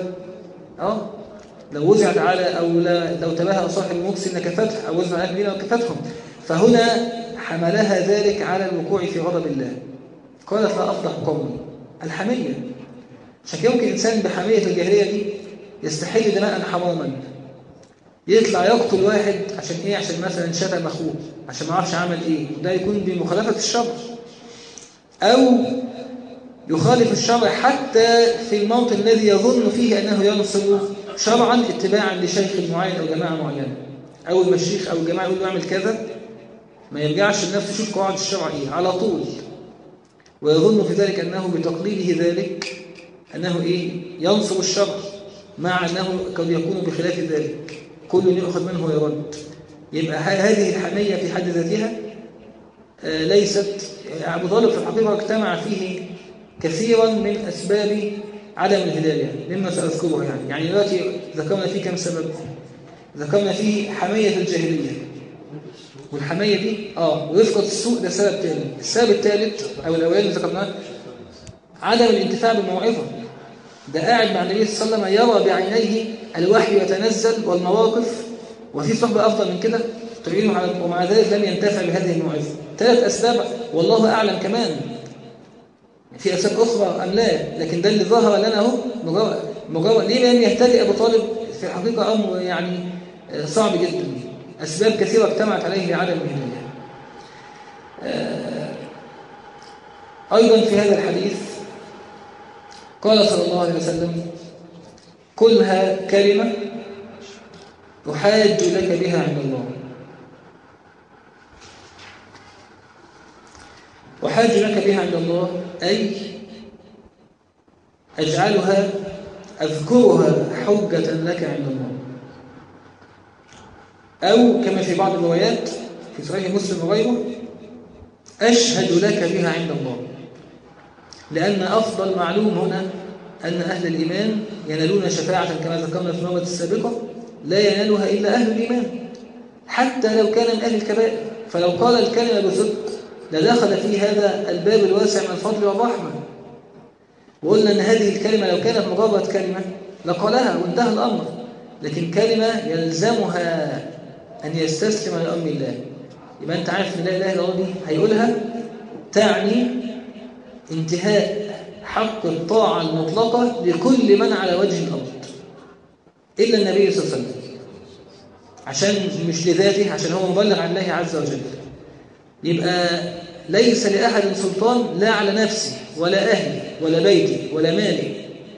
لو وزعت على أو لو تباهى صاحب المكسن لكفته أو وزع على أهل المدينة لكفتهم. فهنا حملها ذلك على الوقوع في غضب الله. قالت لا أفضح قومي الحمية. عشان كده ممكن إنسان بحمية الجاهلية دي يستحل دماء حراما، يطلع يقتل واحد عشان إيه؟ عشان مثلا شتم أخوه، عشان ما عرفش عمل إيه، وده يكون بمخالفة الشرع، أو يخالف الشرع حتى في الموطن الذي يظن فيه أنه ينصر شرعا اتباعا لشيخ معين أو جماعة معينة. أول ما الشيخ أو الجماعة يقول له اعمل كذا ما يرجعش لنفسه يشوف قواعد الشرع إيه على طول، ويظن في ذلك أنه بتقليده ذلك أنه إيه؟ ينصر الشرع، مع أنه قد يكون بخلاف ذلك، كل يأخذ منه ويرد. يبقى هذه الحمية في حد ذاتها ليست. أبو طالب في الحقيقة اجتمع فيه كثيرا من أسباب عدم الهداية مما سأذكره يعني دلوقتي ذكرنا فيه كم سبب. ذكرنا فيه حمية الجاهلية، والحمية دي ورفقة السوء ده سبب ثاني. السبب الثالث أو الأولاني اللي ذكرناه عدم الانتفاع بالموعظة. ده قاعد مع النبي صلى الله عليه وسلم يرى بعينيه الوحي يتنزل والمواقف، وفي صحبة أفضل من كده تعينه ومع ذلك لم ينتفع بهذه الموعظة. 3 أسباب والله أعلم كمان في أسباب أخرى أم لا، لكن ده اللي ظهر لنا اهو مجرد. ليه لم يهتدي أبو طالب؟ في الحقيقة أمر يعني صعب جدا. أسباب كثيرة اجتمعت عليه لعدم الهداية. أيضا في هذا الحديث قال صلى الله عليه وسلم كلها كلمة أحاج لك بها عند الله. أحاج لك بها عند الله أي أجعلها أذكرها حجة لك عند الله، أو كما في بعض الروايات في صحيح مسلم وغيره أشهد لك بها عند الله. لأن أفضل معلوم هنا أن أهل الإيمان ينالون شفاعة كما ذكرنا في المرة السابقة لا ينالها إلا أهل الإيمان، حتى لو كان من أهل الكبائر. فلو قال الكلمة بصدق لدخل في هذا الباب الواسع من الفضل والرحمة. وقلنا أن هذه الكلمة لو كانت مجرد كلمة لقالها وانتهى الأمر، لكن كلمة يلزمها أن يستسلم لأمر الله. يبقى أنت عارف أن لا إله إلا الله دي هيقولها تعني انتهاء حق الطاعة المطلقة لكل من على وجه الأرض إلا النبي صلى الله عليه وسلم، عشان مش لذاته، عشان هو مبلغ عن الله عز وجل. يبقى ليس لأحد سلطان لا على نفسي ولا أهلي ولا بيتي ولا مالي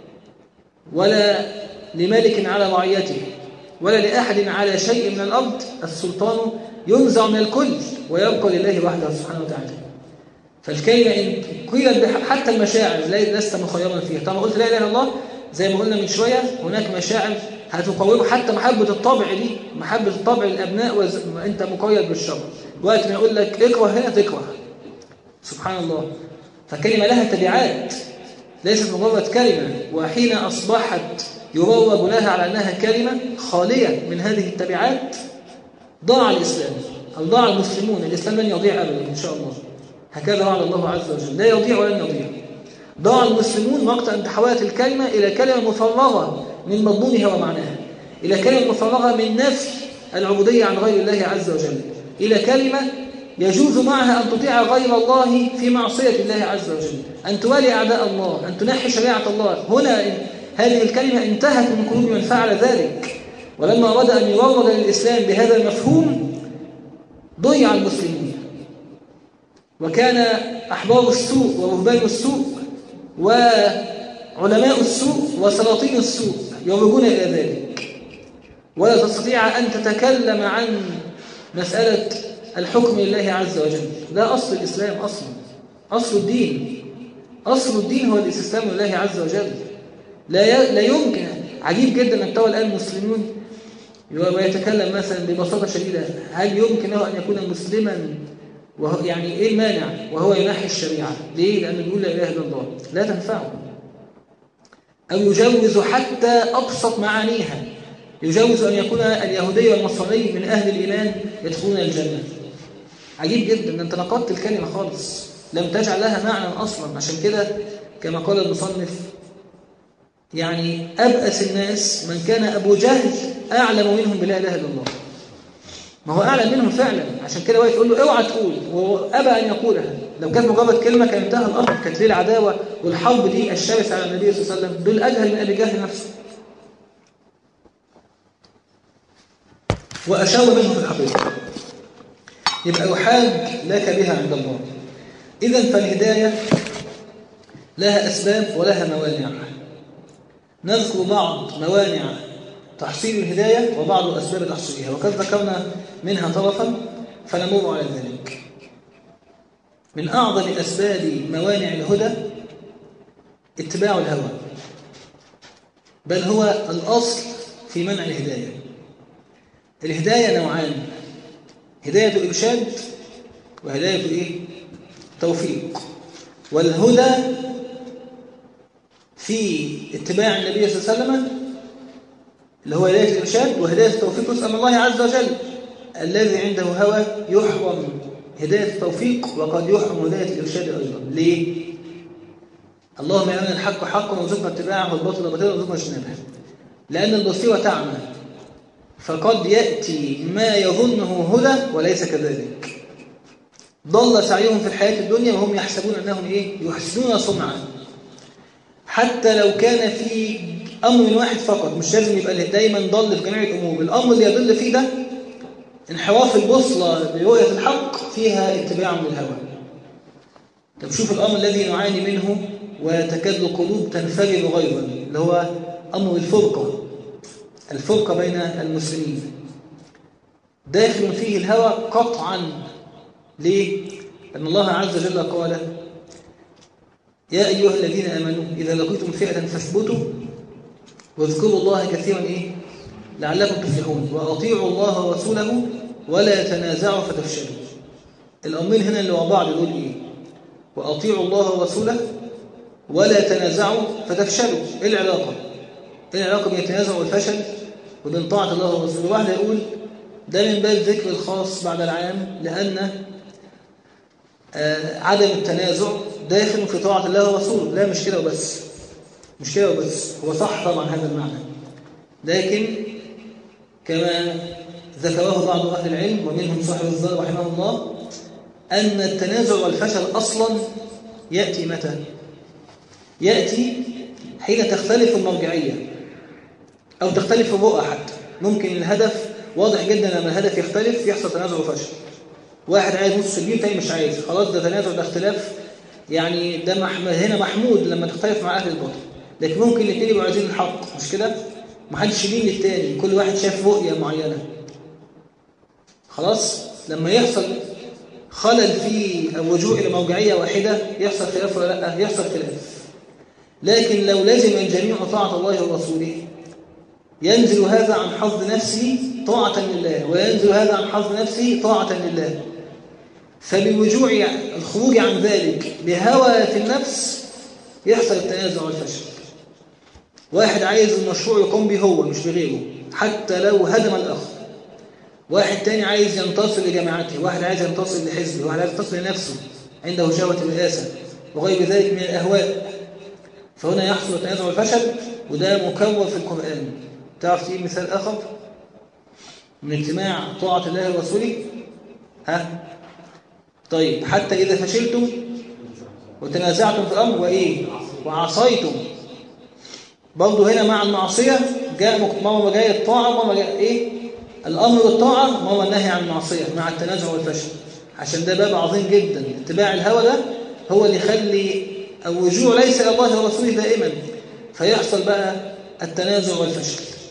ولا لملك على رعيته ولا لأحد على شيء من الأرض. السلطان ينزع من الكل ويبقى لله وحده سبحانه وتعالى. فالكلمة إن قيلت حتى المشاعر لست مخيرا فيها. طبعا قلت لا إله إلا الله زي ما قلنا من شوية، هناك مشاعر هتقومه، حتى محبة الطبع دي، محبة الطبع الأبناء وأنت مقيد بالشرع. وقت ما يقول لك اكره هنا تكره، سبحان الله. فكلمة لها تبعات ليست مجرد كلمة. وحين أصبحت يروج لها على أنها كلمة خالية من هذه التبعات ضاع الإسلام أو ضاع المسلمون. الإسلام لن يضيع أبدا إن شاء الله، هكذا وعد الله عز وجل، لا يضيع ولن يضيع. ضاع المسلمون وقت أن تحولت الكلمة إلى كلمة مفرغة من مضمونها ومعناها، إلى كلمة مفرغة من نفي العبودية عن غير الله عز وجل، إلى كلمة يجوز معها أن تطيع غير الله في معصية الله عز وجل، أن توالي أعداء الله، أن تنحي شريعة الله. هنا هذه الكلمة انتهت من قلوب من فعل ذلك. ولما أراد أن يروج للإسلام بهذا المفهوم ضيع المسلمون، وكان أحبار السوء ورهبان السوء وعلماء السوء وسلاطين السوء يروجون إلى ذلك. ولا تستطيع أن تتكلم عن مسألة الحكم لله عز وجل. ده أصل الإسلام أصلا، أصل الدين. أصل الدين هو الاستسلام لله عز وجل. لا يمكن. عجيب جدا أن ترى الآن المسلمون ويتكلم مثلا ببساطة شديدة، هل يمكن له أن يكون مسلما يعني إيه المانع وهو ينحي الشريعة؟ ليه؟ لأنه يقول لا إله إلا الله، لا تنفعه. أو يجوز حتى أبسط معانيها، يجوز أن يكون اليهودي والنصراني من أهل الإيمان يدخلون الجنة. عجيب جدا، أنت نقضت الكلمة خالص، لم تجعل لها معنى أصلا. عشان كده كما قال المصنف يعني أبأس الناس من كان أبو جهل أعلم منهم بلا إله إلا الله. ما هو أعلم منهم فعلا، عشان كده واقف يقول له اوعى تقول، وأبى أن يقولها. لو كانت مجرد كلمة كان انتهى الأمر، كانت ليه العداوة والحرب دي الشرسة على النبي صلى الله عليه وسلم؟ دول أجهل من أبي جهل نفسه. وأشار منه في الحقيقة. يبقى يحاج لك بها عند الله. إذن فالهداية لها أسباب ولها موانع. نذكر بعض موانع تحصيل الهداية وبعض أسباب تحصيلها، وقد ذكرنا منها طرفا فنمر على ذلك. من أعظم أسباب موانع الهدى اتباع الهوى، بل هو الأصل في منع الهداية. الهداية نوعان: هداية إرشاد وهداية توفيق. والهدى في اتباع النبي صلى الله عليه وسلم اللي هو هداية الإرشاد، وهداية التوفيق نسأل الله عز وجل. الذي عنده هوى يحرم هداية التوفيق وقد يحرم هداية الإرشاد أيضا. ليه؟ اللهم أن الحق حق وارزقنا اتباعه والباطل باطلا وارزقنا اجتنابه. لأن البصيرة تعمى، فقد يأتي ما يظنه هدى وليس كذلك. ضل سعيهم في الحياة الدنيا وهم يحسبون أنهم يحسنون صنعا. حتى لو كان في أمر واحد فقط، مش لازم يبقى دايما ضل في جميع الأمور. الأمر اللي يضل فيه ده انحراف البوصلة لرؤية الحق فيها اتباع للهوى. طب شوف الأمر الذي نعاني منه وتكاد القلوب تنفجر غيظا، اللي هو أمر الفرقة بين المسلمين. داخل فيه الهوى قطعا. ليه؟ لأن الله عز وجل قال: يا أيها الذين آمنوا إذا لقيتم فئة فاثبتوا واذكروا الله كثيرا لعلكم تفلحون وأطيعوا الله ورسوله ولا تنازعوا فتفشلوا. الأمرين هنا اللي وبعض دول وأطيعوا الله ورسوله ولا تنازعوا فتفشلوا. إيه العلاقة؟ إيه العلاقة بين التنازع والفشل وبين طاعة الله ورسوله؟ واحد يقول ده من باب ذكر الخاص بعد العام، لأن عدم التنازع داخل في طاعة الله ورسوله. لا، مش كده وبس، مش كده وبس. هو صح طبعا هذا المعنى، لكن كما ذكره بعض أهل العلم ومنهم صاحب الظاهر رحمه الله أن التنازع والفشل أصلا يأتي متى؟ يأتي حين تختلف المرجعية أو تختلف الرؤى. حتى ممكن الهدف واضح جدا، لما الهدف يختلف يحصل تنازع وفشل. واحد عايز نص الجيل تاني مش عايز، خلاص ده تنازع، ده اختلاف. يعني ده هنا محمود لما تختلف مع أهل الباطل. لكن ممكن الاثنين يبقوا عايزين الحق، مش كده؟ محدش يميل للتاني، كل واحد شاف رؤية معينة. خلاص لما يحصل خلل في الرجوع إلى موجعية واحدة يحصل خلاف ولا لا؟ يحصل خلاف. لكن لو لزم الجميع طاعة الله ورسوله ينزل هذا عن حظ نفسه طاعة لله، وينزل هذا عن حظ نفسه طاعة لله. فبوجوع الخروج عن ذلك بهوى في النفس يحصل التنازع والفشل. واحد عايز المشروع يقوم به هو مش بغيره حتى لو هدم الآخر. واحد تاني عايز ينتصر لجماعته، واحد عايز ينتصر لحزبه، واحد عايز ينتصر لنفسه، عنده شهوة الرئاسة وغير ذلك من الأهواء. فهنا يحصل التنازع والفشل، وده مكرر في القرآن. تعرف تجيب مثال آخر من اجتماع طاعة الله ورسوله؟ طيب حتى إذا فشلتم وتنازعتم في الأمر وعصيتم. برضه هنا مع المعصية جاء مرة جاية الطاعة، مرة جاء الأمر والطاعة، مرة النهي عن المعصية مع التنازع والفشل. عشان ده باب عظيم جدا. اتباع الهوى ده هو اللي يخلي الرجوع ليس إلى الله ورسوله دائما، فيحصل بقى التنازع والفشل.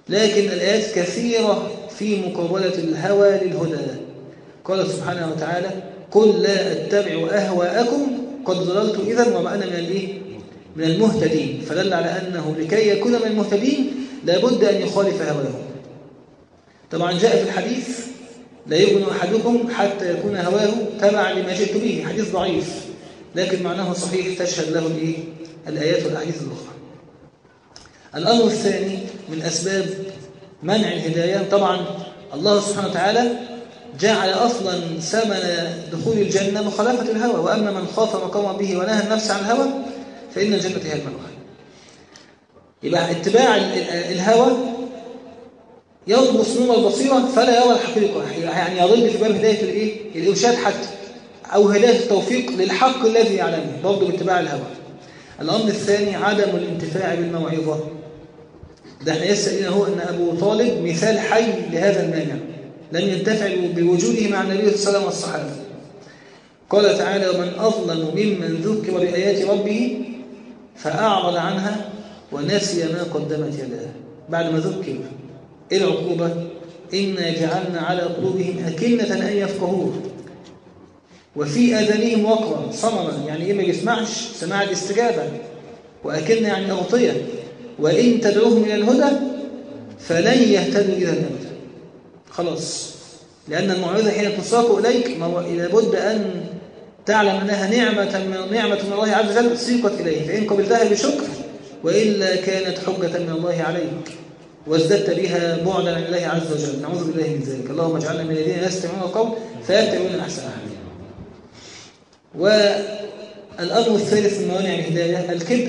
لكن الآيات كثيرة في مقابلة الهوى للهدى. قال سبحانه وتعالى: قل لا أتبع أهواءكم قد ضللت إذا وما أنا من المهتدين. فدل على أنه لكي يكون من المهتدين لابد أن يخالف هواه. طبعا جاء في الحديث: لا يؤمن أحدكم حتى يكون هواه تبعا لما جئت به. حديث ضعيف لكن معناه صحيح، تشهد له الآيات والأحاديث الأخرى. الأمر الثاني من أسباب منع الهداية، طبعا الله سبحانه وتعالى جعل أصلا ثمن دخول الجنة مخالفة الهوى، وأما من خاف مقام ربه ونهى النفس عن الهوى فإن الجنة هي المأوى. يبقى اتباع الهوى يضبط نور البصيرة فلا يرى الحقيقة، يعني يضل في باب هداية الإرشاد حتى، أو هداية التوفيق للحق الذي يعلمه برضه باتباع الهوى. الأمر الثاني عدم الانتفاع بالموعظة. ده احنا يسألنا هو أن أبو طالب مثال حي لهذا المانع، لم ينتفع بوجوده مع النبي صلى الله عليه وسلم والصحابة. قال تعالى: ومن أظلم ممن ذكر بآيات ربه فأعرض عنها ونسي ما قدمت يداه. بعد ما ذكر إيه العقوبة؟ إنا جعلنا على قلوبهم أكنة أن يفقهوه وفي آذانهم وقرا صمما، يعني إيه ما يسمعش سماع الاستجابة، وأكنة يعني أغطية، وإن تدعوهم إلى الهدى فلن يهتدوا إلى الهدى. خلاص، لأن الموعظة حين تساق إليك لابد أن تعلم أنها نعمة من الله عز وجل سيقت إليه، فإن قبلتها بشكر وإلا كانت حجة من الله عليك وازددت بها بعدا عن الله عز وجل. نعوذ بالله من ذلك. اللهم اجعلنا من الذين يستمعون القول فيتبعون أحسنه. والأمر الثالث من موانع الهداية الكبر،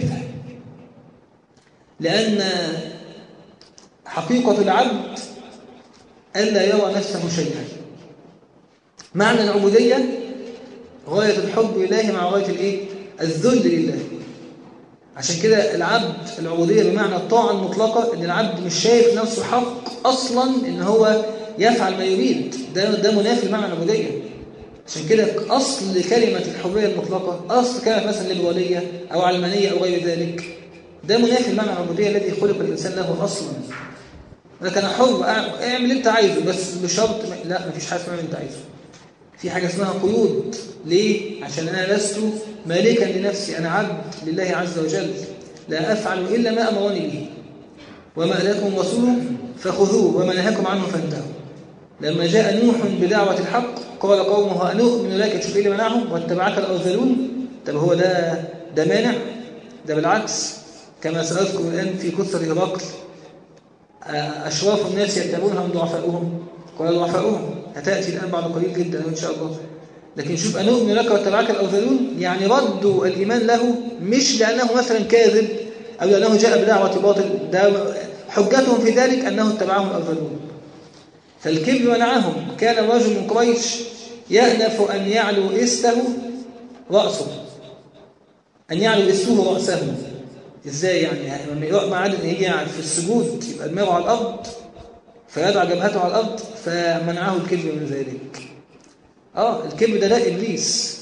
لأن حقيقة العبد ألا يرى نفسه شيئا. معنى العبودية غاية الحب لله مع غاية الذل لله. عشان كده العبودية بمعنى الطاعة المطلقة، إن العبد مش شايف نفسه حق أصلا إن هو يفعل ما يريد، ده منافي لمعنى العبودية. عشان كده أصل كلمة الحرية المطلقة، أصل كلمة مثلا ليبرالية أو علمانية أو غير ذلك، ده منافي لمعنى العبودية الذي خلق الإنسان له أصلا. لكن أنا حر اعمل اللي أنت عايزه، بس بشرط لا، مفيش حاجة اسمها اللي أنت عايزه. في حاجة اسمها قيود. ليه؟ عشان أنا لست مالكا لنفسي، أنا عبد لله عز وجل، لا أفعل إلا ما أمرني به. وما أتاكم رسوله فخذوه وما نهاكم عنه فانتهوا. لما جاء نوح بدعوة الحق قال قومه أنؤمن لك، تشوف اللي منعهم واتبعك الأرذلون. طب هو ده مانع؟ ده بالعكس، كما سأذكر الآن في قصة هرقل: أشراف الناس يتبعونها من ضعفاؤهم، قال ضعفاؤهم هتأتي الآن بعد قليل جدا إن شاء الله. لكن شوف أنؤمن لك واتبعك الأرذلون، يعني ردوا الإيمان له مش لأنه مثلا كاذب أو لأنه جاء بدعوة باطل، ده حجتهم في ذلك أنه اتبعهم الأرذلون. فالكبر منعهم. كان الرجل من قريش يأنف أن يعلو إسته رأسه، أن يعلو إسته رأسه. إزاي يعني؟ لما يقع مع عدد يجي في السجود يبقى دماغه على الأرض فيضع جبهته على الأرض، فمنعه الكبر من ذلك. الكبر ده إبليس.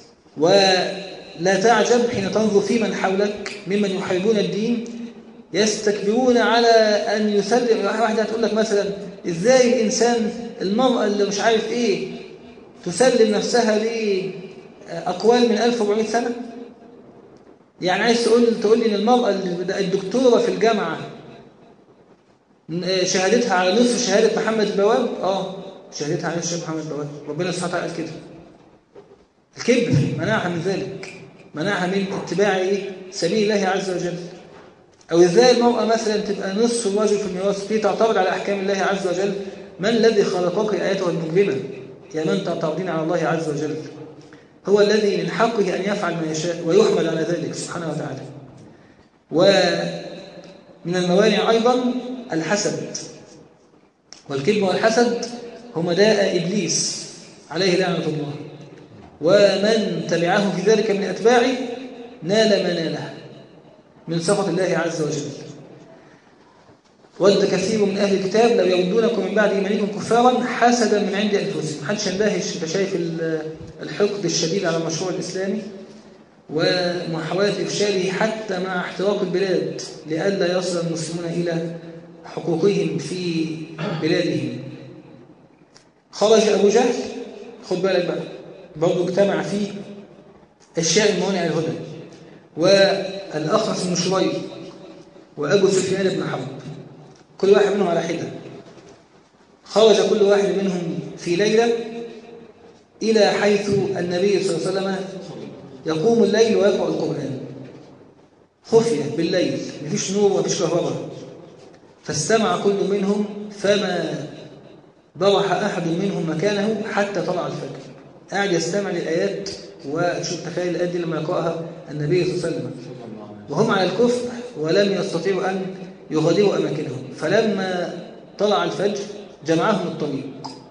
ولا تعجب حين تنظر في من حولك ممن يحاربون الدين يستكبرون على أن يسلم. واحدة هتقول لك مثلا: إزاي الإنسان المرأة اللي مش عارف إيه تسلم نفسها لأقوال من 1400 سنة؟ يعني عايز تقول لي إن المرأة الدكتورة في الجامعة شهادتها على نصف شهادة محمد البواب؟ شهادتها على نصف شهادة محمد البواب. ربنا سبحانه وتعالى قال كده. الكبر منعها من ذلك، منعها من اتباع سبيل الله عز وجل. أو إزاي المرأة مثلا تبقى نصف الرجل في الميراث، في تعترض على أحكام الله عز وجل. من الذي خلقك آياته المجرمة يا من تعترضين على الله عز وجل؟ هو الذي من حقه أن يفعل ما يشاء ويحمل على ذلك سبحانه وتعالى. ومن الموانع أيضا الحسد. والكبر والحسد هما داء إبليس عليه لعنة الله، ومن تبعه في ذلك من أتباعه نال ما ناله من سخط الله عز وجل. ود كثير من أهل الكتاب لو يردونكم من بعد إيمانكم كفارا حسدا من عند أنفسهم. محدش يندهش. أنت شايف الحقد الشديد على المشروع الإسلامي ومحاولة إفشاله حتى مع احتراق البلاد لئلا يصل المسلمون إلى حقوقهم في بلادهم. خرج أبو جهل، خد بالك بقى، برضه اجتمع فيه أشياء الموانع الهدى، والأخرس بن شريح وأبو سفيان بن حرب، كل واحد منهم على حدة. خرج كل واحد منهم في ليلة إلى حيث النبي صلى الله عليه وسلم يقوم الليل ويقرأ القرآن خفية بالليل، مفيش نور ومفيش كهرباء. فاستمع كل منهم فما برح أحد منهم مكانه حتى طلع الفجر. قاعد يستمع للآيات، وشوف تخيل الآيات دي لما يقرأها النبي صلى الله عليه وسلم وهم على الكفر ولم يستطيعوا أن يغادروا أماكنهم. فلما طلع الفجر جمعهم الطريق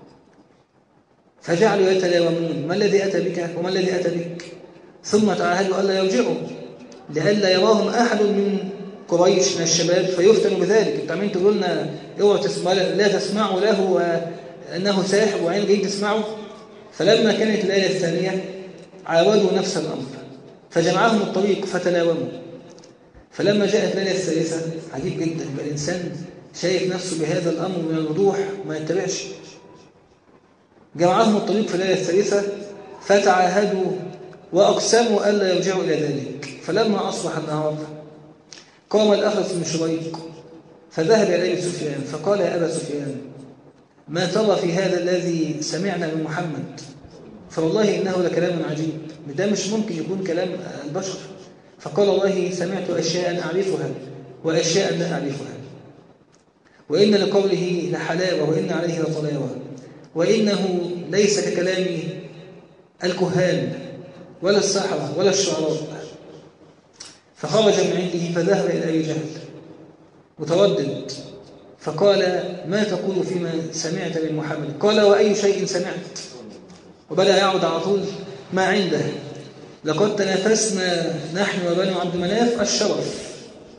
فجعلوا يتلاومون: ما الذي أتى بك وما الذي أتى بك؟ ثم تعاهدوا ألا يرجعوا لئلا يراهم أحد من قريش من الشباب فيفتنوا بذلك. انتوا عمالين تقولوا لنا اوعوا لا تسمعوا له وأنه ساحر وعين جايين تسمعوا. فلما كانت الليلة الثانية عاودوا نفس الأمر فجمعهم الطريق فتلاوموا. فلما جاءت الليلة الثالثة، عجيب جدا، يبقى الإنسان شايف نفسه بهذا الأمر من الوضوح وما يتبعش. جمعهم الطريق في الليلة الثالثة فتعاهدوا وأقسموا ألا يرجعوا إلى ذلك. فلما أصبح النهار قام الأخرس بن شريح فذهب إلى أبي سفيان فقال: يا أبا سفيان، ما ترى في هذا الذي سمعنا من محمد؟ فوالله إنه لكلام عجيب، ده مش ممكن يكون كلام البشر. فقال: والله سمعت أشياء أعرفها وأشياء لا أعرفها، وإن لقوله لحلاوة وإن عليه لطلاوة، وإنه ليس ككلام الكهان ولا السحرة ولا الشعراء. فخرج من عنده فذهب إلى أبي جهل متردد فقال: ما تقول فيما سمعت من محمد؟ قال: وأي شيء سمعت؟ وبدأ يعود على طول ما عنده: لقد تنافسنا نحن وبنو عبد مناف الشرف،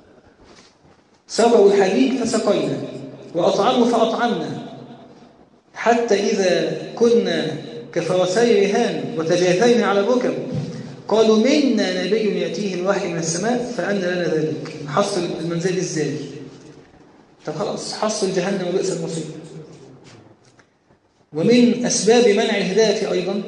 سقوا الحليب فسقينا، وأطعموا فأطعمنا، حتى إذا كنا كفرسي رهان وتجاثينا على الركب قالوا: منا نبي يأتيه الوحي من السماء فأن لنا ذلك. نحصل المنزل إزاي؟ طب خلاص، حصل جهنم وبئس المصير. ومن أسباب منع الهداية أيضا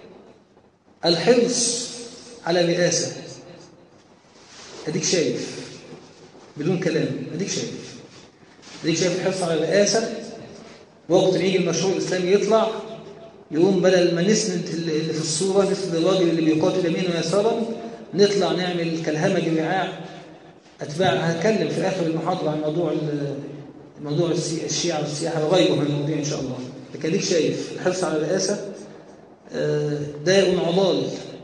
الحرص على الرئاسة. أديك شايف بدون كلام، أديك شايف الحرص على الرئاسة. وقت ما يجي المشروع الإسلامي يطلع يقوم بدل ما نسند اللي في الصورة مثل الراجل اللي بيقاتل يمينا ويسارا نطلع نعمل كالهمج الرعاع أتباع. هتكلم في آخر المحاضرة عن موضوع الشيعة والسياحة وغيره من المواضيع إن شاء الله. لكن أديك شايف الحرص على الرئاسة داء عضال.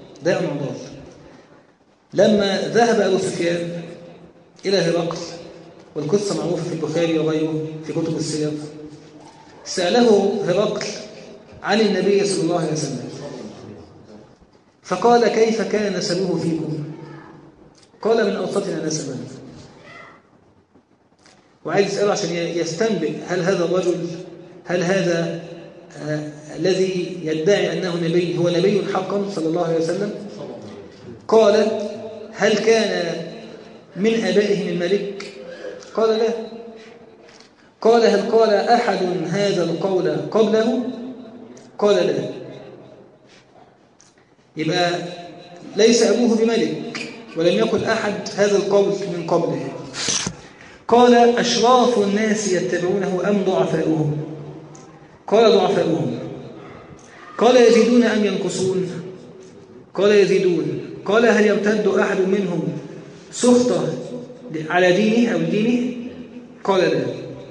لما ذهب أبو سفيان إلى هرقل، والقصة معروفة في البخاري وغيره في كتب السير، سأله هرقل عن النبي صلى الله عليه وسلم فقال: كيف كان نسبه فيكم؟ قال: من أوسطنا نسبا. وعايز يسأله عشان يستنبئ هل هذا الرجل، هل هذا الذي يدعي أنه نبي هو نبي حقا صلى الله عليه وسلم؟ قال: هل كان من آبائهم الملك؟ قال: لا. قال: هل قال أحد هذا القول قبله؟ قال: لا. يبقى ليس أبوه بملك ولم يقل أحد هذا القول من قبله. قال: أشراف الناس يتبعونه أم ضعفاؤهم؟ قال: ضعفاؤهم. قال: يزيدون أم ينقصون؟ قال: يزيدون. قال: هل يرتد أحد منهم سخطة على دينه أو دينه؟ قال: لا.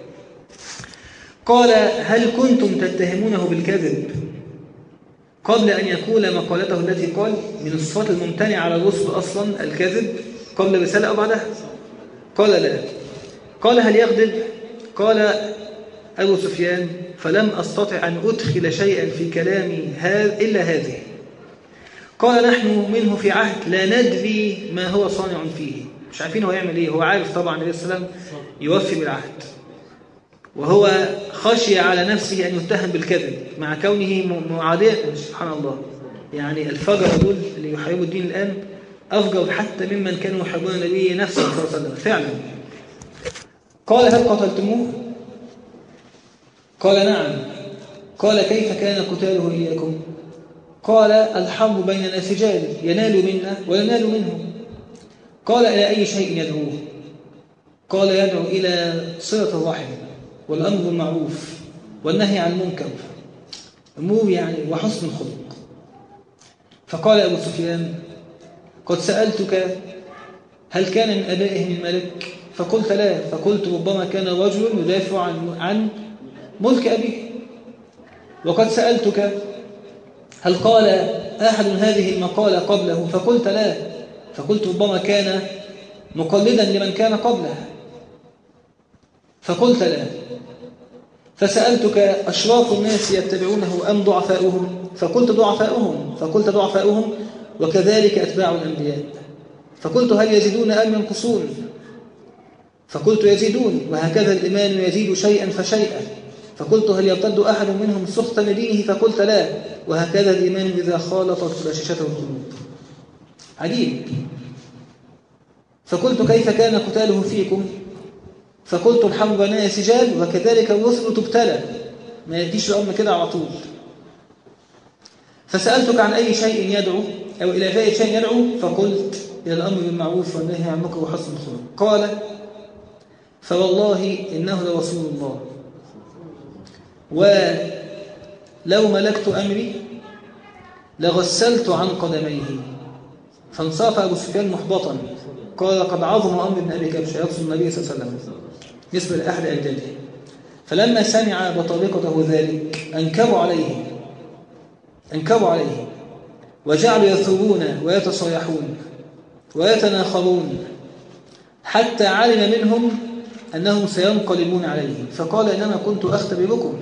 قال: هل كنتم تتهمونه بالكذب قبل أن يقول مقالته التي قال؟ من الصفات الممتنعة على الرسل أصلا الكذب قبل رسالة أو بعدها. قال: لا. قال: هل يغضب؟ قال أبو سفيان: فلم أستطع أن أدخل شيئا في كلامي إلا هذه. قال: نحن منه في عهد لا ندري ما هو صانع فيه. مش عارفين هو يعمل إيه. هو عارف طبعا عليه السلام يوفي بالعهد، وهو خشي على نفسه أن يتهم بالكذب مع كونه معاديا. سبحان الله، يعني الفجر دول اللي يحاربوا الدين الآن أفجر حتى ممن كانوا يحاربون النبي نفسه صلى الله عليه وسلم فعلا. قال هل قتلتموه؟ قال نعم. قال كيف كان قتاله إياكم؟ قال الحرب بيننا سجال، ينال منا وينال منه. قال إلى أي شيء يدعوه؟ قال يدعو إلى صلة الرحم والأمر بالمعروف والنهي عن المنكر، أمور يعني وحسن الخلق. فقال أبو سفيان قد سألتك هل كان من أبائه من ملك؟ فقلت لا. فقلت ربما كان رجل يدافع عن ملك أبيه. وقد سألتك هل قال أحد هذه المقالة قبله؟ فقلت لا. فقلت ربما كان مقلدا لمن كان قبله. فقلت لا. فسألتك أشراف الناس يتبعونه أم ضعفاؤهم؟ فقلت ضعفاؤهم. فقلت ضعفاؤهم وكذلك أتباع الأنبياء. فقلت هل يزيدون أم ينقصون؟ فقلت يزيدون، وهكذا الإيمان يزيد شيئا فشيئا. فقلت هل يرتد أحد منهم سخطا لدينه؟ فقلت لا، وهكذا الإيمان إذا خالطت بشاشته القلوب. عجيب. فقلت كيف كان قتاله فيكم؟ فقلت الحرب بيننا سجال وكذلك الرسل تبتلى، ما يجيش الأمر كده على طول. فسألتك عن أي شيء يدعو أو إلى أي شيء يدعو؟ فقلت إلى الأمر بالمعروف والنهي عن المنكر وحسن الخلق. قال فوالله إنه لرسول الله، ولو ملكت أمري لغسلت عن قدميه. فانصرف أبو سفيان محبطا قال قد عظم أمر ابن أبي كبشة، يقصد النبي صلى الله عليه وسلم بالنسبة لأحد أجداده. فلما سمع بطريقته ذلك أنكروا عليه وجعلوا يثورون ويتصايحون ويتناخرون حتى علم منهم أنهم سينقلبون عليه. فقال إنما كنت أختبركم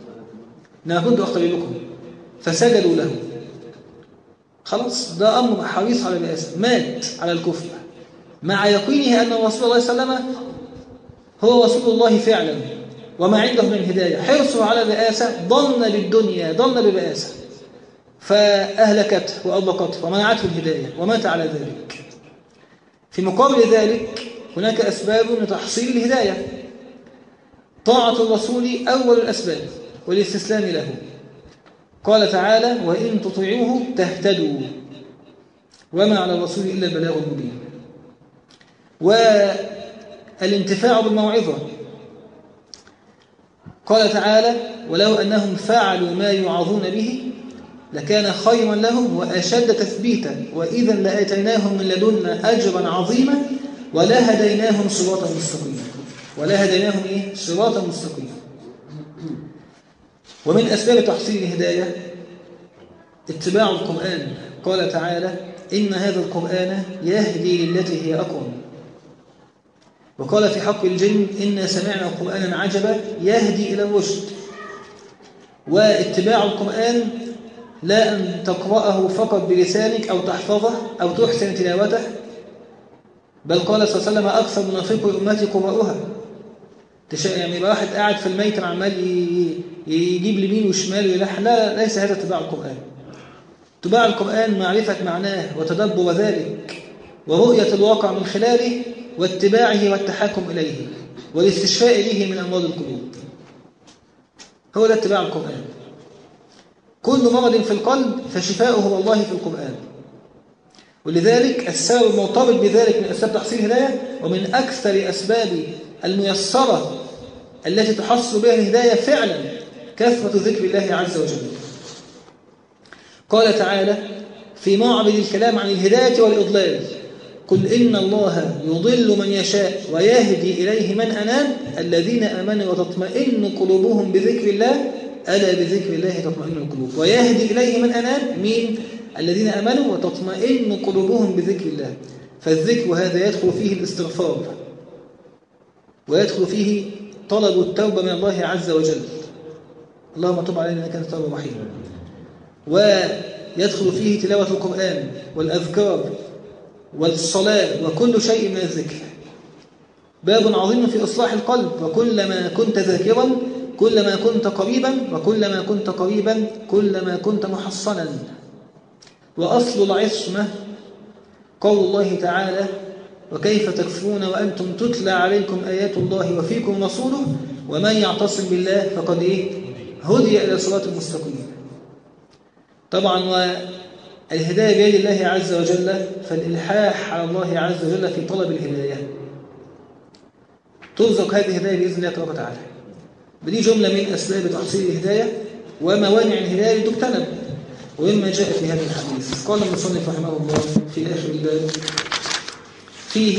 فسجدوا له. خلاص، ده أمر حريص على الرئاسة، مات على الكفر مع يقينه أن رسول الله صلى الله عليه وسلم هو رسول الله فعلا وما عنده من هداية. حرصه على الرئاسة ضن للدنيا، ضن بالرئاسة، فأهلكته وأبقته ومنعته الهداية ومات على ذلك. في مقابل ذلك هناك أسباب لتحصيل الهداية. طاعة الرسول أول الأسباب والاستسلام له. قال تعالى وإن تطيعوه تهتدوا وما على الرسول إلا البلاغ المبين. والانتفاع بالموعظة. قال تعالى ولو أنهم فعلوا ما يوعظون به لكان خيرا لهم وأشد تثبيتا وإذا لآتيناهم من لدنا أجرا عظيما ولهديناهم صراطا مستقيما. ومن أسباب تحصيل الهداية اتباع القرآن. قال تعالى إن هذا القرآن يهدي للتي هي أقوم. وقال في حق الجن إنا سمعنا قرآنا عجبا يهدي إلى الرشد. واتباع القرآن لا أن تقرأه فقط بلسانك أو تحفظه أو تحسن تلاوته، بل قال صلى الله عليه وسلم أكثر منافق أمتي قرأوها. يعني واحد قاعد في الميت عمال يجيب لمين وشمال ويلح، لا، ليس هذا اتباع القرآن. اتباع القرآن معرفة معناه وتدبر ذلك ورؤية الواقع من خلاله واتباعه والتحاكم إليه والاستشفاء به من أمراض القلوب. هو ده اتباع القرآن. كل مرض في القلب فشفاؤه والله في القرآن. ولذلك السبب المرتبط بذلك من أسباب تحصيل الهداية ومن أكثر أسباب الميسرة التي تحصل بها الهداية فعلا كثرة ذكر الله عز وجل. قال تعالى في معرض الكلام عن الهداية والإضلال قل إن الله يضل من يشاء ويهدي إليه من أناب الذين آمنوا وتطمئن قلوبهم بذكر الله ألا بذكر الله تطمئن القلوب. ويهدي إليه من أناب مين؟ الذين آمنوا وتطمئن قلوبهم بذكر الله. فالذكر هذا يدخل فيه الاستغفار ويدخل فيه طلب التوبة من الله عز وجل، اللهم تب علينا إنك أنت التواب الرحيم. ويدخل فيه تلاوة القرآن والأذكار والصلاة وكل شيء من الذكر. باب عظيم في إصلاح القلب. وكلما كنت ذاكرا كلما كنت قريبا وكلما كنت قريبا كلما كنت محصنا. وأصل العصمة قول الله تعالى وكيف تكفرون وأنتم تتلى عليكم آيات الله وفيكم رسوله ومن يعتصم بالله فقد هدي إلى صراط مستقيم. طبعا والهداية بيد الله عز وجل، فالإلحاح على الله عز وجل في طلب الهداية ترزق هذه الهداية بإذن الله تبارك وتعالى. ودي جملة من أسباب تحصيل الهداية وموانع الهداية تجتنب، ومما جاء في هذا الحديث. قال المصنف رحمه الله في آخر الباب فيه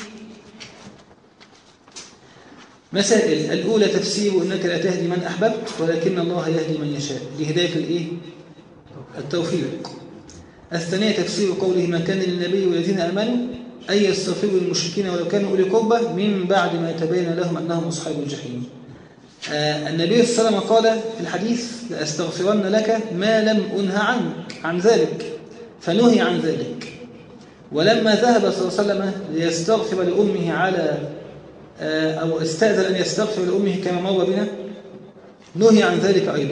مسائل. الأولى تفسير إنك لا تهدي من أحببت ولكن الله يهدي من يشاء، لهداية التوفيق. الثانية تفسير قوله ما كان للنبي والذين آمنوا أن يستغفروا للمشركين ولو كانوا أولي قربى من بعد ما يتبين لهم أنهم أصحاب الجحيم. النبي صلى الله عليه وسلم قال في الحديث لأستغفرن لك ما لم أنه عنك عن ذلك، فنهي عن ذلك. ولما ذهب صلى الله عليه وسلم ليستغفر لأمه أو استأذن أن يستغفر لأمه كما مر بنا، نهي عن ذلك أيضا.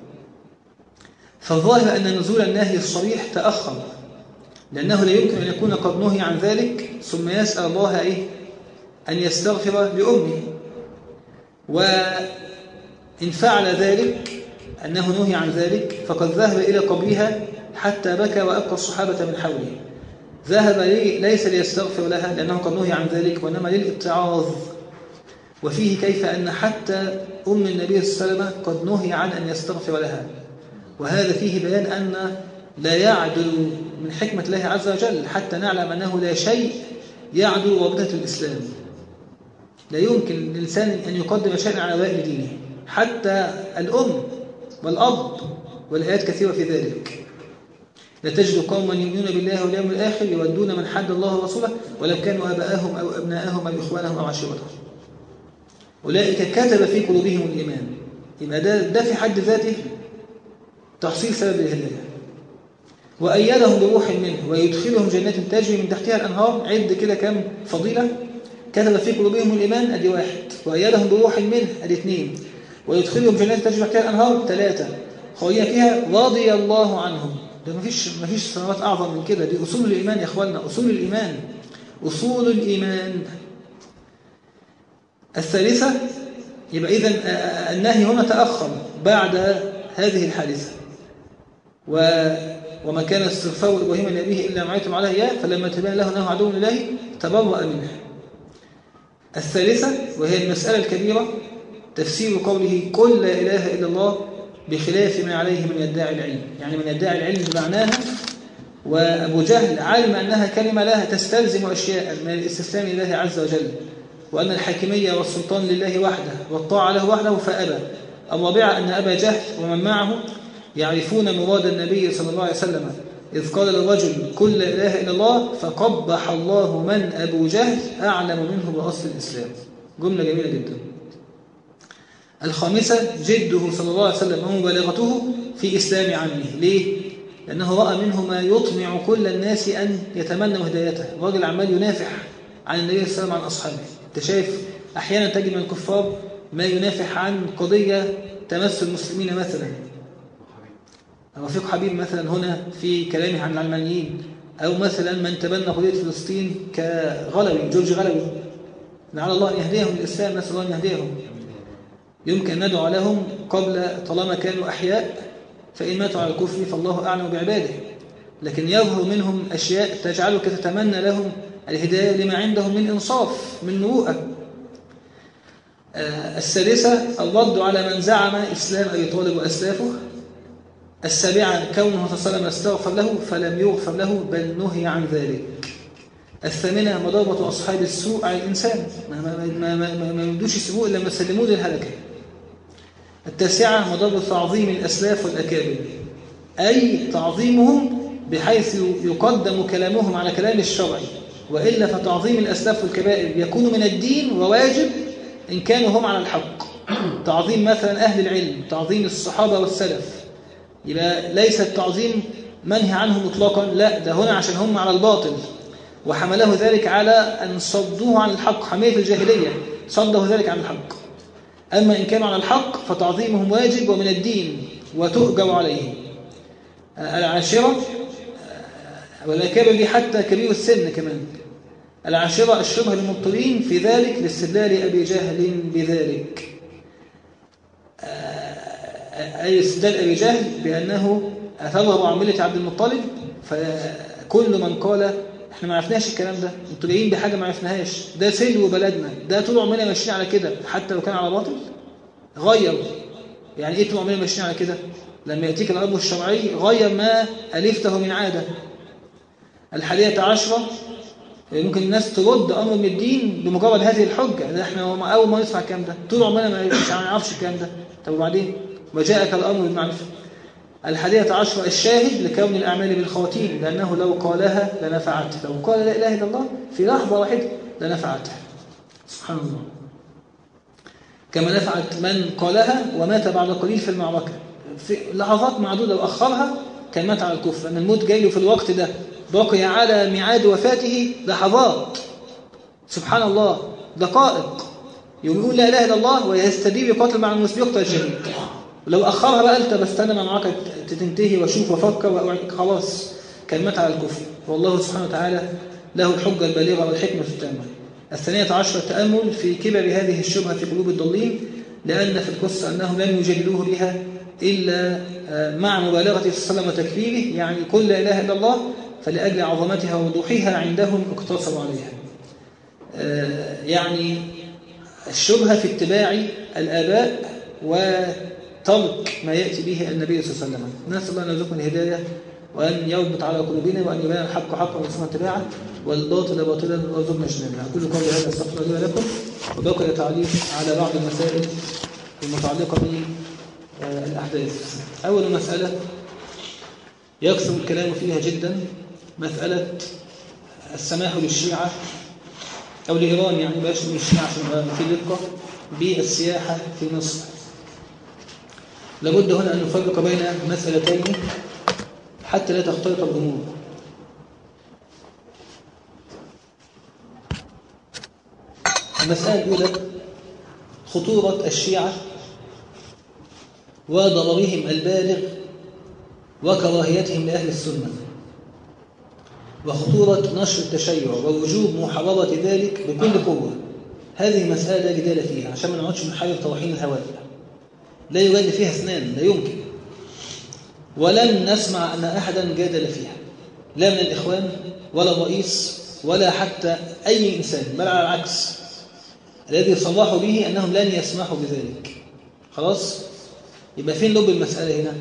فالظاهر أن نزول النهي الصريح تأخر، لأنه لا يمكن أن يكون قد نهي عن ذلك ثم يسأل الله أن يستغفر لأمه. وإن فعل ذلك أنه نهي عن ذلك فقد ذهب إلى قبرها حتى بكى وأبقى الصحابة من حوله. ذهب ليس ليستغفر لها لأنه قد نهي عن ذلك، وإنما للاتعاظ. وفيه كيف أن حتى أم النبي صلى الله عليه وسلم قد نهي عن أن يستغفر لها. وهذا فيه بيان أن لا يعدل من حكمة الله عز وجل، حتى نعلم أنه لا شيء يعدل رابطة الإسلام. لا يمكن للإنسان أن يقدم شيئا على باقي دينه، حتى الأم والأب، والآيات كثيرة في ذلك. لا تجد قوما يؤمنون بالله واليوم الآخر يودون من حد الله ورسوله ولو كانوا آباءهم أو أبناءهم أو إخوانهم أو عشيرتهم أولئك كتب في قلوبهم الإيمان. يبقى ده في حد ذاته تحصيل سبب الهداية. وأيدهم بروح منه ويدخلهم جنات تجري من تحتها الأنهار. عد كده كم فضيلة. كتب في قلوبهم الإيمان أدي 1، وأيدهم بروح منه أدي 2، ويدخلهم جنات تجري من تحتها الأنهار 3 خالدين فيها رضي الله عنهم. ده مفيش سنوات أعظم من كده. دي أصول الإيمان يا إخواننا، أصول الإيمان، أصول الإيمان. الثالثة يبقى إذن النهي هنا تأخر بعد هذه الحادثة. وما كان استغفار إبراهيم لأبيه إلا ما عيتم عليه إياه فلما تبين له أنه عدو لله تبرأ منه. الثالثة وهي المسألة الكبيرة تفسير قوله قل لا إله إلا الله بخلاف ما عليه من يدعي العلم. يعني من يدعي العلم بمعناها. وأبو جهل علم أنها كلمة لها تستلزم أشياء من الاستسلام لله عز وجل، وأن الحاكمية والسلطان لله وحده والطاعة له وحده فأبى. الرابعة أن أبا جهل ومن معه يعرفون مراد النبي صلى الله عليه وسلم إذ قال للرجل قل لا إله إلا الله فقبح الله من أبو جهل أعلم منه بأصل الإسلام. جملة جميلة جدا. الخامسة جده صلى الله عليه وسلم ومبالغته في إسلام عمه. ليه؟ لأنه رأى منه ما يطمع كل الناس أن يتمنوا هدايته. الراجل عمال ينافح عن النبي صلى الله عليه وسلم عن أصحابه. أنت شايف أحيانا تجد من الكفار ما ينافح عن قضية تمس المسلمين مثلا. رفيق حبيب مثلا هنا في كلامه عن العلمانيين، أو مثلا من تبنى قضية فلسطين كغلوي جورج غلوي. لعل الله أن يهديهم للإسلام، نسأل الله أن يهديهم. يمكن أن ندعو لهم قبل طالما كانوا أحياء، فإن ماتوا على الكفر فالله أعلم بعباده. لكن يظهر منهم أشياء تجعلك تتمنى لهم الهداية لما عندهم من إنصاف من نبوءة. السادسة الرد على من زعم إسلام أبي طالب وأسلافه. السابعة كونه صلى الله عليه وسلم استغفر له فلم يغفر له بل نهي عن ذلك. الثامنة مضاربة أصحاب السوء على الإنسان، ما يمدوش يسيبوه إلا لما يسلموه للهلكة. التاسعة مضاربة تعظيم الأسلاف والأكابر، أي تعظيمهم بحيث يقدم كلامهم على كلام الشرع، وإلا فتعظيم الأسلاف والكبائر يكون من الدين وواجب إن كانوا هم على الحق. تعظيم مثلا أهل العلم، تعظيم الصحابة والسلف، يبقى ليس التعظيم منهي عنه مطلقا، لا ده هنا عشان هم على الباطل وحمله ذلك على أن صدوه عن الحق. حمية الجاهلية صده ذلك عن الحق. أما إن كانوا على الحق فتعظيمهم واجب ومن الدين وتؤجر عليه. العاشرة والأكابر دي حتى كبير السن كمان. العاشرة الشبهة للمبطلين في ذلك لاستدلال أبي جهل بذلك، أي استدلال أبي جهل بأنه أثره عن ملة عبد المطلب، فكل من قال احنا ما عرفناش الكلام ده، انتوا جايين بحاجة ما عرفناهاش، ده سلو بلدنا، ده طول عمرنا ماشيين على كده حتى لو كان على باطل، غير. يعني ايه طول عمرنا ماشيين على كده؟ لما يأتيك الأمر الشرعي غير ما ألفته من عادة. 11 ممكن الناس ترد أمر من الدين بمجرد هذه الحجة، ده احنا أول ما نسمع الكلام ده طول عمرنا ما نعرفش الكلام ده. طب وبعدين وجاءك الأمر بالمعرفة. 11 الشاهد لكون الأعمال بالخواتيم، لأنه لو قالها لنفعته، لو قال لا إله إلا الله في لحظة واحدة لنفعته، سبحان الله، كما نفعت من قالها ومات بعد قليل في المعركة، في لحظات معدودة وأخرها كان مات على الكفر، أن الموت جاي له في الوقت ده، بقي على ميعاد وفاته لحظات، سبحان الله، دقائق، يقول لا إله إلا الله ويستدير بقاتل مع المسلم يقتل شهيد. ولو أخرها بقى قلت بستنى مع معركة تنتهي وأشوف وأفكر خلاص كان مات على الكفر. والله سبحانه وتعالى له الحجة البالغة والحكمة التامة. 12 التأمل في كبر هذه الشبهة في قلوب الضالين، لأن في القصة أنهم لم يجادلوه بها إلا مع مبالغة صلى الله عليه وسلم وتكبيره، يعني كل لا إله إلا الله، فلأجل عظمتها ووضوحها عندهم اقتصروا عليها. يعني الشبهة في اتباع الآباء وترك ما يأتي به النبي صلى الله عليه وسلم. نسأل الله أن يرزقنا الهداية وأن يربط على قلوبنا وأن يبين الحق حقا ويرزقنا اتباعه والباطل باطلا ويرزقنا اجتنابه. أقول قولي هذا استغفر الله لي ولكم، وبقي تعليق على بعض المسائل المتعلقة بالأحداث. أول مسألة يكثر الكلام فيها جدا، مسألة السماح للشيعة أو لإيران، يعني باش من الشيعة في دقة بالسياحة في مصر. لابد هنا أن نفرق بين مسألتين حتى لا تختلط الأمور. المسألة الأولى خطورة الشيعة وضررهم البالغ وكراهيتهم لأهل السنة، وخطورة نشر التشيع ووجوب محاربة ذلك بكل قوة. هذه مسألة لا جدال فيها، عشان ما نقعدش نحارب طواحين الهواء، لا يجادل فيها اثنان، لا يمكن، ولن نسمع أن أحدا جادل فيها، لا من الإخوان ولا الرئيس ولا حتى أي إنسان، بل على العكس، الذي صرحوا به أنهم لن يسمحوا بذلك. خلاص؟ يبقى فين لب المسألة هنا؟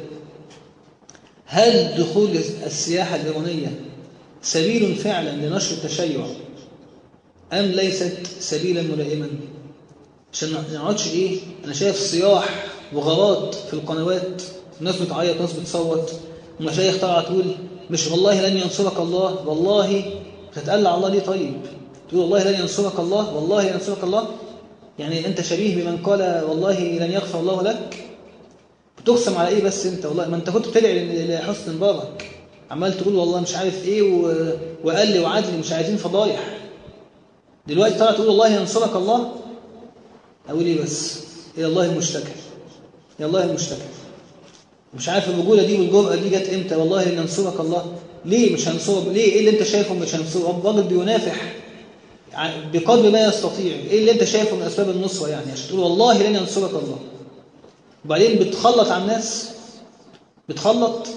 هل دخول السياحة الإيرانية سبيل فعلا لنشر التشيع أم ليست سبيلا ملائما؟ عشان ما نقعدش إيه، أنا شايف صياح وغارات في القنوات، الناس بتعيط، ناس بتصوت، ومشايخ طالعة تقول مش والله لن ينصرك الله، والله هتقلع الله ليه؟ طيب تقول والله لن ينصرك الله، والله لن ينصرك الله، يعني أنت شبيه بمن قال والله لن يغفر الله لك. بتقسم على إيه بس أنت؟ والله ما أنت كنت بتدعي لحسن مبارك، عمال تقول والله مش عارف إيه وقال لي وعدلي مش عايزين فضايح، دلوقتي طلع تقول والله ينصرك الله. أقول إيه بس؟ إلى الله المشتكى، إلى الله المشتكى. مش عارف الرجولة دي والجرأة دي جت إمتى؟ والله لن ينصرك الله، ليه مش هنصرك؟ ليه؟ إيه اللي أنت شايفه مش هنصرك؟ الراجل بينافح بقدر ما يستطيع، إيه اللي أنت شايفه من أسباب النصرة يعني عشان تقول والله لن ينصرك الله؟ وبعدين بتخلط على الناس، بتخلط.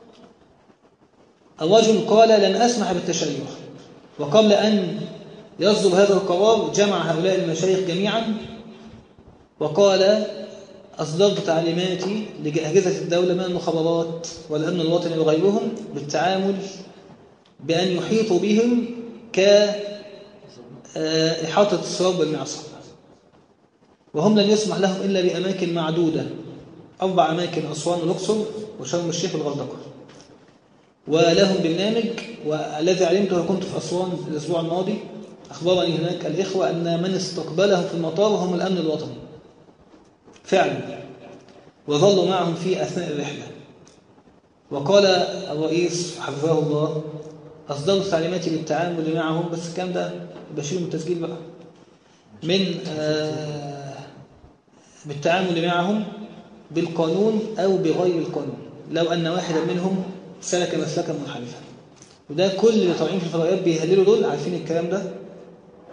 الرجل قال لن أسمح بالتشيع، وقبل أن يصدر هذا القرار جمع هؤلاء المشايخ جميعا وقال أصدرت تعليماتي لأجهزة الدولة من المخابرات والأمن الوطني وغيرهم بالتعامل بأن يحيطوا بهم كإحاطة السراب بالمعصم، وهم لن يسمح لهم إلا بأماكن معدودة، 4 أماكن: أسوان والأقصر وشرم الشيخ والغردقة. ولهم برنامج، والذي علمته كنت في أسوان الأسبوع الماضي، أخبرني هناك الإخوة أن من استقبلهم في المطار هم الأمن الوطني فعلا، وظلوا معهم في أثناء الرحلة. وقال الرئيس حفظه الله أصدرت تعليماتي بالتعامل معهم، بس الكلام ده بشير من التسجيل بقى، من بالتعامل معهم بالقانون أو بغير القانون لو أن واحدا منهم سلك مسلكا منحرفا. وده كل اللي طالعين في الفضائيات بيهللوا دول عارفين الكلام ده،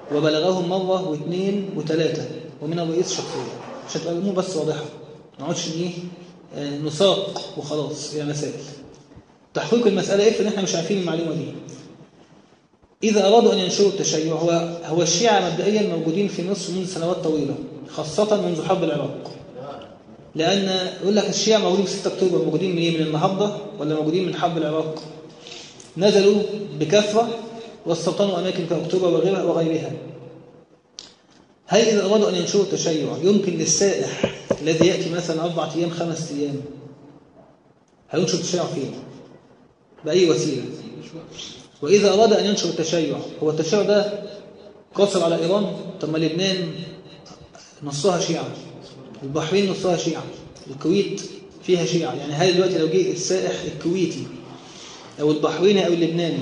وبلغهم مرة واثنين وثلاثة ومن الرئيس شخصيا، عشان تبقى الأمور بس واضحة، ما نقعدش نساق وخلاص إلى مسائل. تحقيق المسألة إن إحنا مش عارفين المعلومة دي. إذا أرادوا أن ينشروا التشيع، هو الشيعة مبدئيا موجودين في مصر منذ سنوات طويلة، خاصة منذ حرب العراق. لأن يقول لك الشيعة موجودين في 6 أكتوبر، موجودين من إيه؟ من النهضة ولا موجودين من حرب العراق؟ نزلوا بكثرة واستوطنوا أماكن كأكتوبر وغيرها. هل إذا أرادوا أن ينشروا التشيع يمكن للسائح الذي يأتي مثلا 4 أيام 5 أيام هينشر التشيع فين؟ بأي وسيلة؟ وإذا أراد أن ينشر التشيع، هو التشيع ده قاصر على إيران؟ طب ما لبنان نصها شيعة، البحرين نصها شيعة، الكويت فيها شيعة. يعني هل دلوقتي لو جه السائح الكويتي أو البحريني أو اللبناني،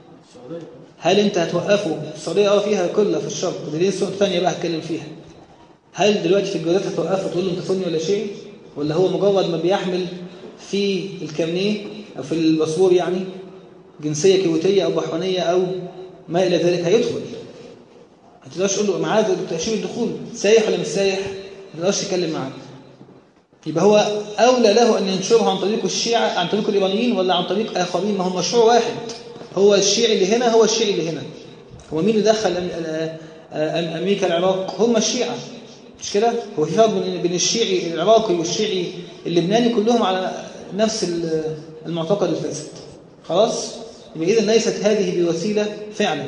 هل أنت هتوقفه؟ السعودية فيها كلها في الشرق، ودي السؤال الثانية بقى هتكلم فيها. هل دلوقتي في الجوازات هتوقفه تقول له أنت سني ولا شيعي؟ ولا هو مجرد ما بيحمل في الكارنيه أو في الباسبور يعني جنسية كويتية أو بحرينية أو ما إلى ذلك هيدخل؟ ما تقدرش تقول له معاه تأشيرة الدخول سايح ولا مش سايح، ما تقدرش تتكلم معاه. يبقى هو أولى له أن ينشرها عن طريق الشيعة، عن طريق الإيرانيين ولا عن طريق آخرين؟ ما هو مشروع واحد، هو الشيعي اللي هنا هو الشيعي اللي هنا. هو مين اللي دخل أمريكا العراق؟ هم الشيعة، مش كده؟ هو في فرق بين الشيعي العراقي والشيعي اللبناني، كلهم على نفس المعتقد الفاسد. خلاص؟ يبقى إذن ليست هذه بوسيلة فعلا.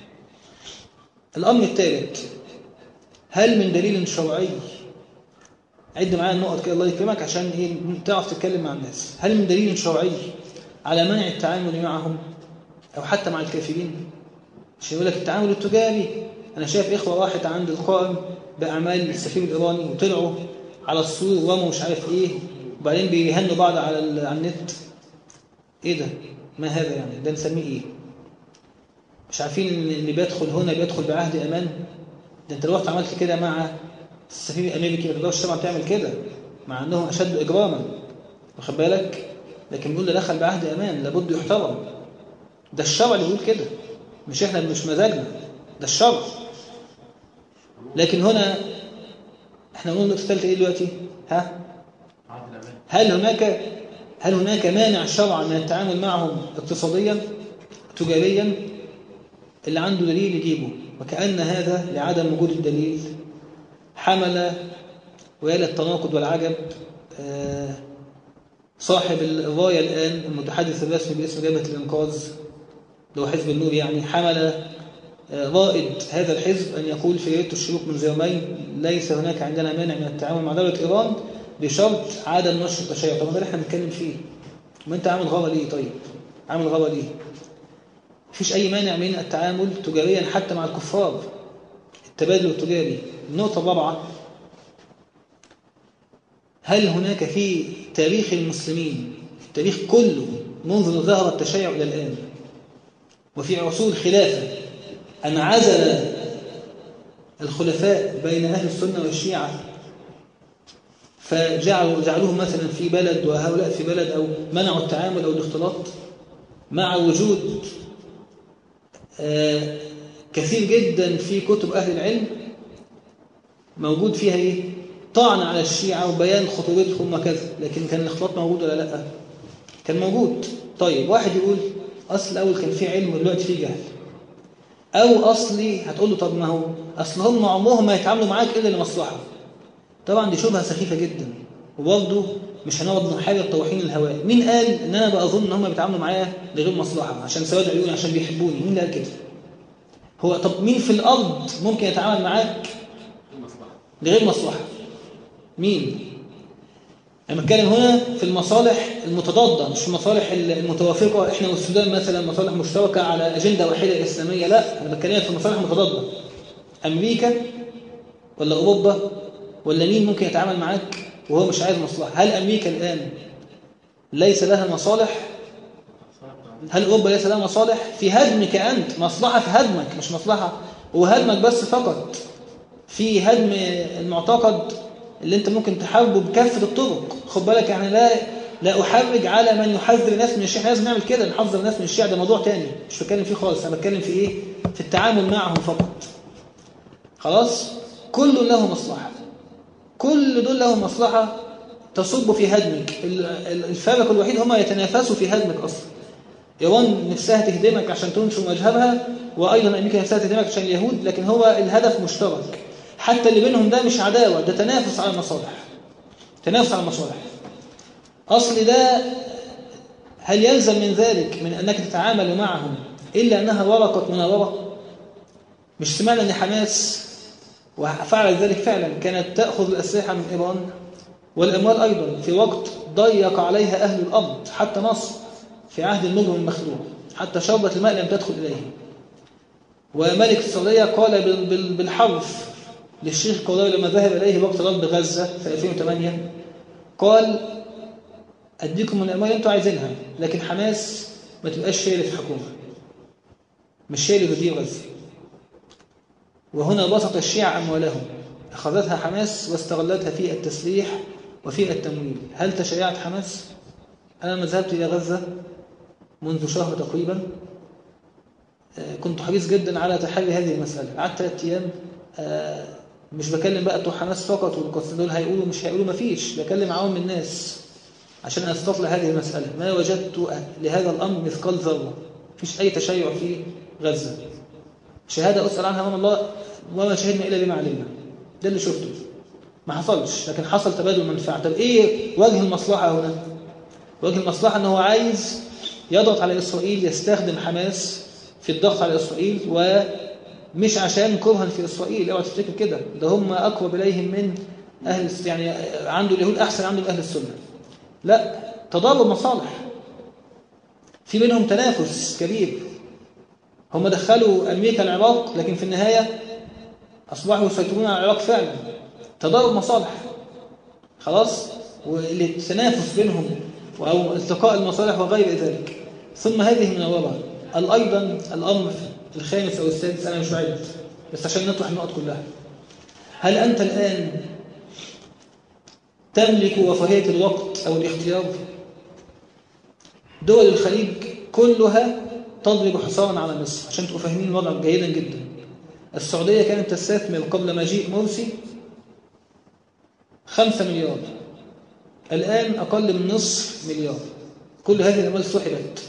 الأمر الثالث، هل من دليل شرعي، عد معايا النقط كده الله يكرمك عشان تعرف تتكلم مع الناس، هل من دليل شرعي على منع التعامل معهم أو حتى مع الكافرين؟ مش يقول لك التعامل التجاري. أنا شايف إخوة راحت عند القائم بأعمال السفير الإيراني وطلعوا على السور ورموا مش عارف إيه، وبعدين بيهنوا بعض على النت. إيه ده؟ ما هذا يعني؟ ده نسميه إيه؟ مش عارفين إن اللي بيدخل هنا بيدخل بعهد أمان؟ ده أنت لو رحت عملت كده مع السفير الأمريكي ما تقدرش طبعا تعمل كده، مع أنهم أشد إجراما، واخد بالك؟ لكن بيقول له دخل بعهد أمان لابد يحترم. ده الشرع اللي بيقول كده، مش إحنا مش مزاجنا، ده الشرع. لكن هنا إحنا نقول النقطة الثالثة إيه دلوقتي؟ هل هناك مانع شرعا من التعامل معهم اقتصاديا تجاريا؟ اللي عنده دليل يجيبه. وكأن هذا لعدم وجود الدليل حمل ويا للتناقض والعجب صاحب الراية الآن المتحدث الرسمي باسم جبهة الإنقاذ اللي هو حزب النور، يعني حمل رائد هذا الحزب أن يقول في ريادة الشروق من يومين ليس هناك عندنا مانع من التعامل مع دولة إيران بشرط عدم نشر التشيع. طب ده اللي احنا بنتكلم فيه، ما انت عامل غلط ليه؟ طيب عامل غلط ليه؟ مفيش أي مانع من التعامل تجاريا حتى مع الكفار، التبادل التجاري. النقطة الرابعة، هل هناك في تاريخ المسلمين، في التاريخ كله منذ ظهر التشيع إلى الآن وفي عصور الخلافة، أن عزل الخلفاء بين أهل السنة والشيعة فجعلوهم مثلا في بلد وهؤلاء في بلد، أو منعوا التعامل أو الاختلاط، مع وجود كثير جدا في كتب أهل العلم موجود فيها إيه؟ طعن على الشيعة وبيان خطورتهم وكذا، لكن كان الاختلاط موجود ولا لا؟ كان موجود. طيب واحد يقول أصل الأول كان في علم ودلوقتي في جهل، أو أصلي هتقول له طب ما هو أصل هم عمرهم ما يتعاملوا معاك إلا لمصلحة. طبعا دي شبهة سخيفة جدا، وبرضه مش هنقعد نحاول طواحين الهواء. مين قال إن أنا بقى أظن إن هم بيتعاملوا معايا لغير مصلحة عشان سواد عيوني عشان بيحبوني؟ مين اللي قال كده؟ هو طب مين في الأرض ممكن يتعامل معاك لغير مصلحة؟ مين؟ أنا بتكلم هنا في المصالح المتضادة مش المصالح المتوافقة. إحنا والسودان مثلا مصالح مشتركة على أجندة واحدة إسلامية، لا، أنا بتكلم في المصالح المتضادة. أمريكا ولا أوروبا ولا مين ممكن يتعامل معاك وهو مش عايز مصلحة؟ هل أمريكا الآن ليس لها مصالح؟ هل أوروبا ليس لها مصالح في هدمك أنت؟ مصلحة في هدمك، مش مصلحة وهدمك بس فقط، في هدم المعتقد اللي انت ممكن تحاربه بكافة الطرق. خد بالك يعني لا أحرج على من يحذر الناس من الشيعة، لازم نعمل كده، نحذر الناس من الشيعة، ده موضوع تاني مش بتكلم فيه خالص. أنا بتكلم في إيه؟ في التعامل معهم فقط. خلاص، كل له مصلحة، كل دول له مصلحة تصب في هدمك. الفارق الوحيد هما يتنافسوا في هدمك أصلا. إيران نفسها تهدمك عشان تنشر مذهبها، وأيضا أمريكا نفسها تهدمك عشان اليهود، لكن هو الهدف مشترك. حتى اللي بينهم ده مش عداوة، ده تنافس على المصالح، تنافس على المصالح. أصل ده هل يلزم من ذلك من أنك تتعامل معهم إلا أنها ورقة مناورة؟ مش سمعنا أن حماس وفعلت ذلك فعلا كانت تأخذ الأسلحة من إيران والأموال أيضا في وقت ضيق عليها أهل الأرض، حتى مصر في عهد المجرم المخلوع، حتى شربة الماء لم تدخل إليه. وملك السعودية قال بالحرف للشيخ القضاوي لما ذهب إليه وقت ضرب غزة في 2008، قال أديكم من الأموال أنتوا عايزينها، لكن حماس ما تبقاش هي اللي في الحكومة، مش هي اللي تدير غزة. وهنا بسط الشيعة أموالهم، أخذتها حماس واستغلتها في التسليح وفي التمويل. هل تشيعت حماس؟ أنا ما ذهبت إلى غزة منذ شهر تقريبا، كنت حريص جدا على تحري هذه المسألة. قعدت 3 أيام مش بكلم بقى بتوع حماس فقط والقصة دول هيقولوا مش هيقولوا، ما فيش، بكلم عوام الناس عشان أستطلع هذه المسألة. ما وجدت لهذا الأمر مثقال ذرة، مفيش أي تشيع في غزة. شهادة أسأل عنها أمام الله وما شهدنا إلا بما علمنا، ده اللي شفته، ما حصلش، لكن حصل تبادل منفعة. طب إيه وجه المصلحة هنا؟ وجه المصلحة أنه عايز يضغط على إسرائيل، يستخدم حماس في الضغط على إسرائيل، ومش عشان كرها في إسرائيل، اوعى تفتكر كده، ده هم أقرب إليهم من أهل، يعني عنده اليهود أحسن عنده من أهل السنة. لا، تضارب مصالح، في بينهم تنافس كبير. هم دخلوا أمريكا العراق، لكن في النهاية أصبحوا يسيطرون على العراق فعلا. تضارب مصالح خلاص، والتنافس بينهم أو التقاء المصالح وغير ذلك. ثم هذه مناورة. أيضا الأمر الخامس أو السادس، أنا مش بعيد بس عشان نطرح النقط كلها. هل أنت الآن تملك رفاهية الوقت أو الاختيار؟ دول الخليج كلها تضرب حصارا على مصر، عشان تبقوا فاهمين الوضع جيدا جدا. السعودية كانت تستثمر قبل مجيء مرسي 5 مليار، الآن أقل من نصف مليار. كل هذه الأموال سحبت،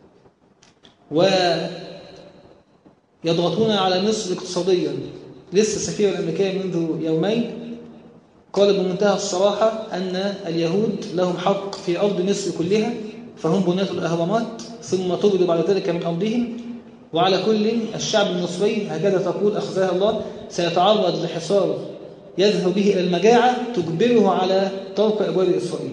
ويضغطون على مصر اقتصاديا. لسه السفيرة الأمريكية منذ يومين قال بمنتهى الصراحة أن اليهود لهم حق في أرض مصر كلها، فهم بناة الأهرامات، ثم طردوا بعد ذلك من أرضهم. وعلى كل الشعب المصري هكذا تقول أخزاها الله سيتعرض لحصار يذهب به إلى المجاعة تجبره على طرق أبواب إسرائيل.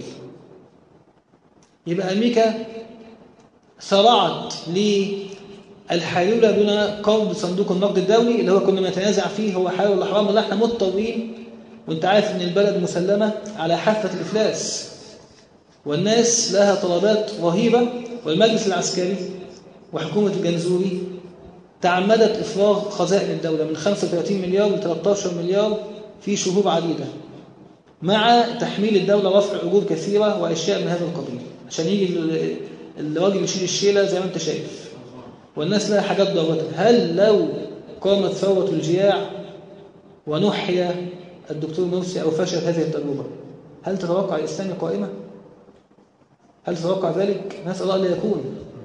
يبقى أمريكا سرعت للحيلولة دون قرض صندوق النقد الدولي اللي هو كنا نتنازع فيه، هو حلال ولا حرام ولا احنا مضطرين. وانت عارف ان البلد مسلمة على حافة الإفلاس، والناس لها طلبات رهيبة، والمجلس العسكري وحكومة الجنزوري تعمدت إفراغ خزائن الدولة من 35 مليار ل 13 مليار في شهور عديدة، مع تحميل الدولة رفع أجور كثيرة وأشياء من هذا القبيل، عشان يجي الراجل يشيل الشيلة زي ما انت شايف، والناس لها حاجات ضرورتها. هل لو قامت ثورة الجياع ونحي الدكتور مرسي أو فشلت هذه التجربة، هل تتوقع الإسلام قائمة؟ هل تتوقع ذلك؟ نسأل الله لا يكون.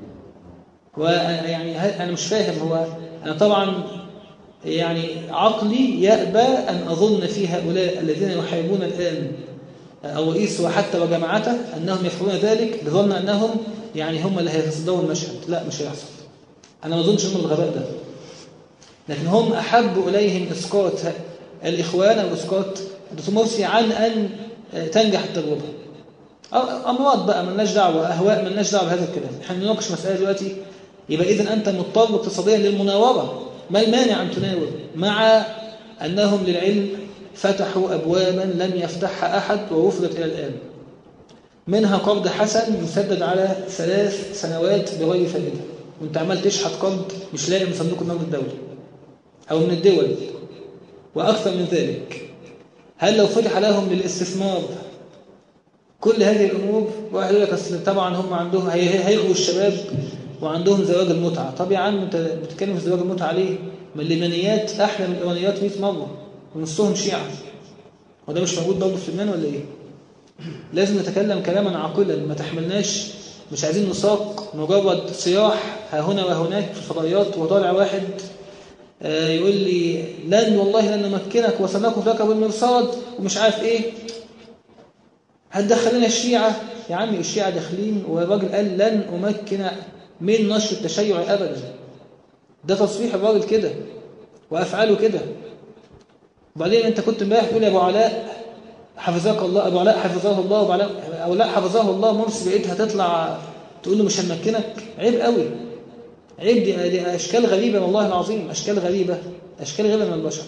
ويعني أنا مش فاهم، هو أنا طبعا يعني عقلي يأبى أن أظن في هؤلاء الذين يحاربون الآن الرئيس وحتى وجماعته أنهم يفعلون ذلك بظن أنهم يعني هم اللي هيتصدروا المشهد. لا، مش هيحصل. أنا ما أظنش أنهم الغباء ده، لكن هم أحب إليهم إسقاط الإخوان أو إسقاط الدكتور مرسي عن أن تنجح التجربة. أمراض بقى ملناش دعوة، أهواء ملناش دعوة بهذا الكلام. احنا بنناقش مسألة دلوقتي. يبقى إذن أنت مضطر اقتصاديا للمناورة، ما المانع أن تناور؟ مع أنهم للعلم فتحوا أبوابا لم يفتحها أحد ورفضت إلى الآن، منها قرض حسن يسدد على 3 سنوات بغير فائدة، وانت عمال تشحت قرض مش لاقي من صندوق النقد الدولي أو من الدول. وأكثر من ذلك، هل لو فتح لهم للاستثمار كل هذه الأمور؟ واحد يقول لك أصل طبعا هم عندهم هيلغوا الشباب وعندهم زواج المتعة. طب يا عم انت بتتكلم في زواج المتعة ليه؟ ما اللبنانيات أحلى من الإيرانيات 100 مرة ونصهم شيعة. وده مش موجود برضه في لبنان ولا إيه؟ لازم نتكلم كلاما عاقلا، ما تحملناش، مش عايزين نساق مجرد صياح ها هنا وهناك في الفضائيات، وطالع واحد يقول لي لن والله لن نمكنك وسنقف لك بالمرصاد ومش عارف إيه. هتدخلنا الشيعة؟ يا عمي الشيعة داخلين، والراجل قال لن أمكن من نشر التشيع أبدا. ده تصريح الراجل كده وأفعاله كده. وبعدين أنت كنت امبارح تقول يا أبو علاء حفظك الله، أبو علاء حفظه الله، أبو علاء أو لا حفظه الله مرسي، بقيت هتطلع تقول له مش هنمكنك. عيب قوي، عيب. دي أشكال غريبة والله العظيم، أشكال غريبة من البشر.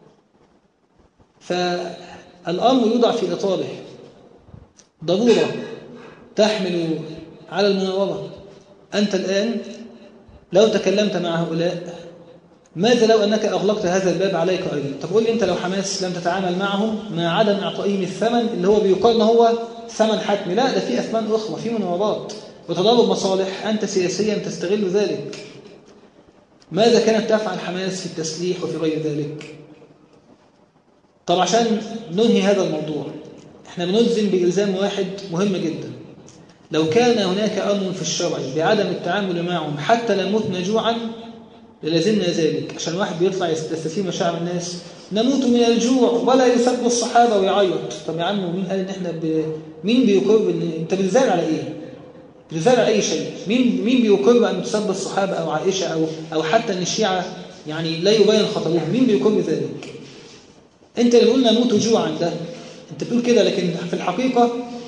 فالأمر يوضع في إطاره. ضرورة تحمل على المناورة. أنت الآن لو تكلمت مع هؤلاء، ماذا لو أنك أغلقت هذا الباب عليك أيضا؟ تقول لي أنت لو حماس لم تتعامل معهم مع عدم إعطائهم الثمن اللي هو بيقال هو ثمن حتمي. لا، ده في أثمان أخرى، في مناورات وتضارب مصالح، أنت سياسيا تستغل ذلك. ماذا كانت تفعل حماس في التسليح وفي غير ذلك؟ طب عشان ننهي هذا الموضوع، احنا بنلزم بإلزام واحد مهم جدا. لو كان هناك أمر في الشرع بعدم التعامل معهم حتى لا نموت جوعا للازمنا ذلك. عشان واحد بيطلع يستثير مشاعر الناس، نموت من الجوع ولا يسب الصحابة ويعيط. طب يا عم، ومين قال ان احنا مين بيقر ان انت بتزال على ايه؟ بتزال على اي شيء؟ مين بيقر ان تسب الصحابة او عائشة او حتى ان الشيعة يعني لا يبين خطرهم؟ مين بيقر ذلك؟ انت اللي قلنا نموت جوعا، ده انت بتقول كده، لكن في الحقيقة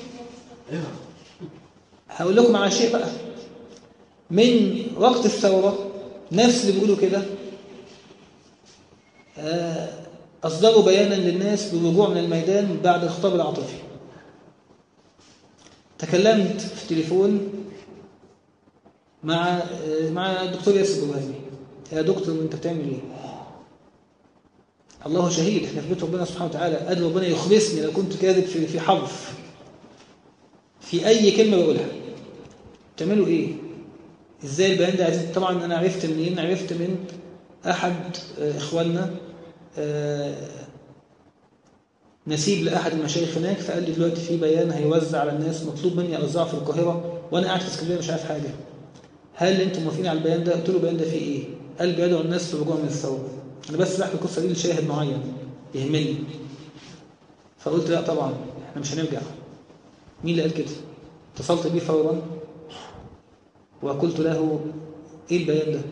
هقول لكم على شيء بقى. من وقت الثورة نفس اللي بيقولوا كده أصدروا بيانا للناس بالرجوع من الميدان بعد الخطاب العاطفي. تكلمت في التليفون مع الدكتور ياسر البرهامي. يا دكتور انت بتعمل ايه؟ الله شهيد، احنا في بيت ربنا سبحانه وتعالى، قادر ربنا يخلصني لو كنت كاذب في حرف في اي كلمه بقولها. بتعملوا ايه؟ ازاي البيان ده عايزين؟ طبعا انا عرفت منين؟ عرفت من احد اخواننا نسيب لاحد المشايخ هناك، فقال لي دلوقتي في بيان هيوزع على الناس، مطلوب مني اوزعه في القاهره وانا قاعد في اسكندريه مش عارف حاجه. هل انتم موافقين على البيان ده؟ قلت له البيان ده فيه ايه؟ قال بيدعو الناس للرجوع من الثوره. انا بس بحكي القصه دي لشاهد معين يهمني. فقلت لا طبعا احنا مش هنرجع. مين اللي قال كده؟ اتصلت بيه فورا وقلت له ايه البيان ده؟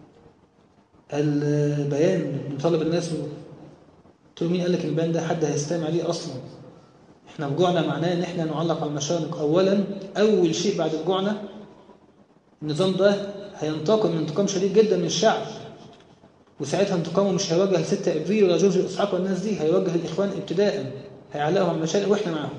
البيان نطالب الناس منه. قلت له مين قال لك البيان ده حد هيستمع عليه اصلا؟ احنا رجوعنا معناه ان احنا نعلق على المشانق. اولا اول شيء بعد رجوعنا النظام ده هينتقم انتقام شديد جدا من الشعب، وساعتها انتقامه مش هيوجه ل 6 ابريل ولا جورج اسحاق والناس دي، هيوجه للاخوان ابتداء، هيعلقهم على المشانق واحنا معاهم.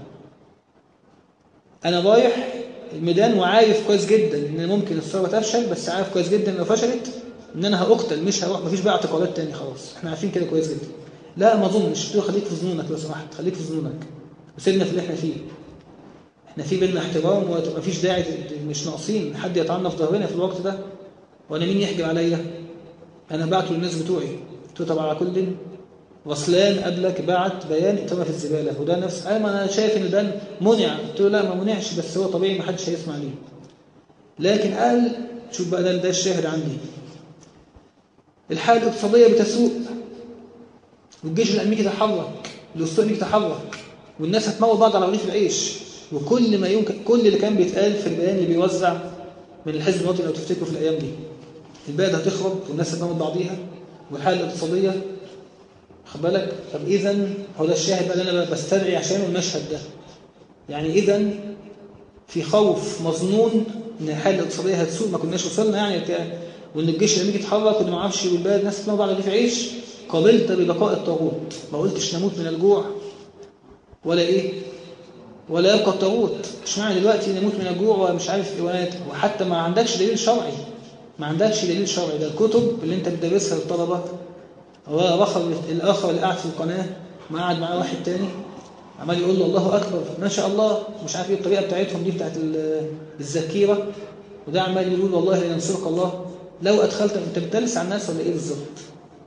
انا رايح الميدان وعارف كويس جدا ان ممكن الثوره تفشل، بس عارف كويس جدا لو فشلت ان انا هاقتل، مش هروح، مفيش بقى اعتقالات تاني خلاص، احنا عارفين كده كويس جدا. لا ما اظنش. قلت له خليك في ظنونك لو سمحت، خليك في ظنونك وسيبنا في اللي احنا فيه. احنا في بيننا احترام ومفيش داعي، مش ناقصين حد يطعنا في ظهرنا في الوقت ده. وانا مين يحجب عليا؟ انا بعته للناس بتوعي. قلت له طب على كل وصلان قبلك بعت بيان اترمى في الزباله، وده نفس ما انا شايف ان البيان منع. قلت له لا ما منعش، بس هو طبيعي ما حدش هيسمع ليه. لكن قال شوف بقى، ده الشاهد عندي، الحاله الاقتصاديه بتسوء والجيش الامريكي تحرك، الاسرائيلي تحرك، والناس هتموت بعض على رغيف العيش، وكل ما يمكن كل اللي كان بيتقال في البيان اللي بيوزع من الحزب الوطني لو تفتكروا في الايام دي، البلد هتخرب والناس هتموت بعضيها والحاله الاقتصاديه. خد بالك. طب اذا هو ده الشاهد بقى اللي انا بستدعي عشانه المشهد ده. يعني اذا في خوف مظنون ان الحاله الاقتصاديه هتسوء، ما كناش وصلنا يعني وان الجيش الامريكي يتحرك وان ما اعرفش والبلد الناس تموت على رغيف عيش. قبلت ببقاء الطاغوت، ما قلتش نموت من الجوع ولا ايه ولا يبقى الطاغوت. اشمعنى دلوقتي نموت من الجوع ومش عارف ايه؟ وحتى ما عندكش دليل شرعي، ما عندكش دليل شرعي. ده الكتب اللي انت بتدرسها للطلبه. هو الاخر اللي قاعد في القناه ما قاعد معاه واحد تاني عمال يقول له الله اكبر ما شاء الله مش عارف ايه الطريقه بتاعتهم دي بتاعت الذكيره، وده عمال يقول والله لا ينصرك الله. لو ادخلت انت بتدرس على الناس ولا ايه بالظبط؟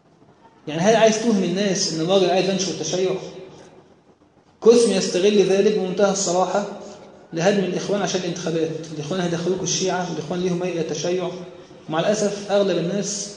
يعني هل عايز توهم الناس إن الراجل عايز ينشر التشيع؟ قسم يستغل ذلك بمنتهى الصراحة لهدم الإخوان عشان الانتخابات. الإخوان هيدخلوكوا الشيعة، والإخوان ليهم ميل التشيع، ومع الأسف أغلب الناس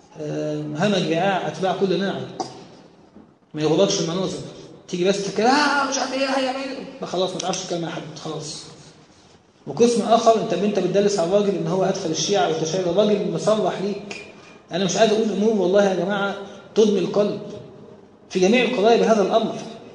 همج رعاع أتباع كل ناعق، ما يغلطش المناظر، تيجي بس تتكلم مش عارف ايه هيعمل، خلاص ما تعرفش تتكلم مع حد خلاص. وقسم آخر انت بتدلس على الراجل ان هو أدخل الشيعة والتشيع، الراجل مصرح ليك. أنا مش عايز أقول أمور والله يا جماعة تضمي القلب في جميع القضايا بهذا الأمر،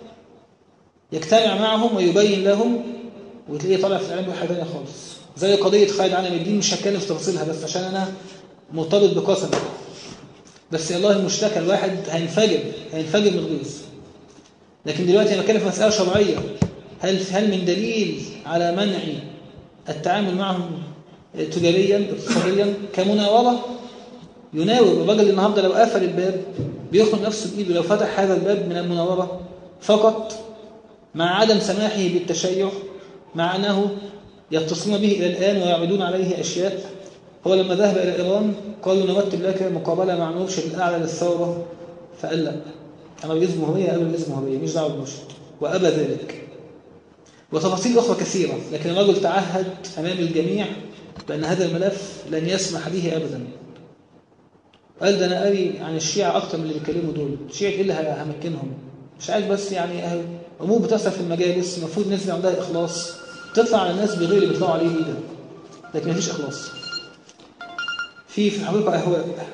يجتمع معهم ويبين لهم، وتلاقيه طالع في الإعلام بحاجة ثانية خالص. زي قضية خالد علم الدين، مش هتكلم في تفاصيلها بس عشان أنا مرتبط بقسم، بس الله المشتكى الواحد هينفجر من الغيظ. لكن دلوقتي أنا بتكلم في مسألة شرعية، هل من دليل على منع التعامل معهم تجاريا اقتصاديا كمناورة؟ يناور الراجل النهارده لو قفل الباب بيخرج نفسه بإيده، لو فتح هذا الباب من المناورة فقط مع عدم سماحه بالتشيع، مع أنه يتصلون به إلى الآن ويعرضون عليه أشياء. هو لما ذهب إلى إيران قالوا نرتب لك مقابلة مع المرشد الأعلى للثورة، فقال لا، أنا رئيس جمهورية قبل رئيس جمهورية مش دعوة بالمرشد، وأبى ذلك. وتفاصيل أخرى كثيرة، لكن الرجل تعهد أمام الجميع بأن هذا الملف لن يسمح به أبدا. قال ده أنا قاري عن الشيعة أكتر من اللي بيتكلموا دول، الشيعة إيه اللي همكنهم؟ مش عايز بس يعني أمور بتحصل في المجالس، المفروض الناس اللي عندها إخلاص تطلع على الناس بغير اللي بيطلعوا عليه ده، لكن مفيش إخلاص، في الحقيقة أهواء.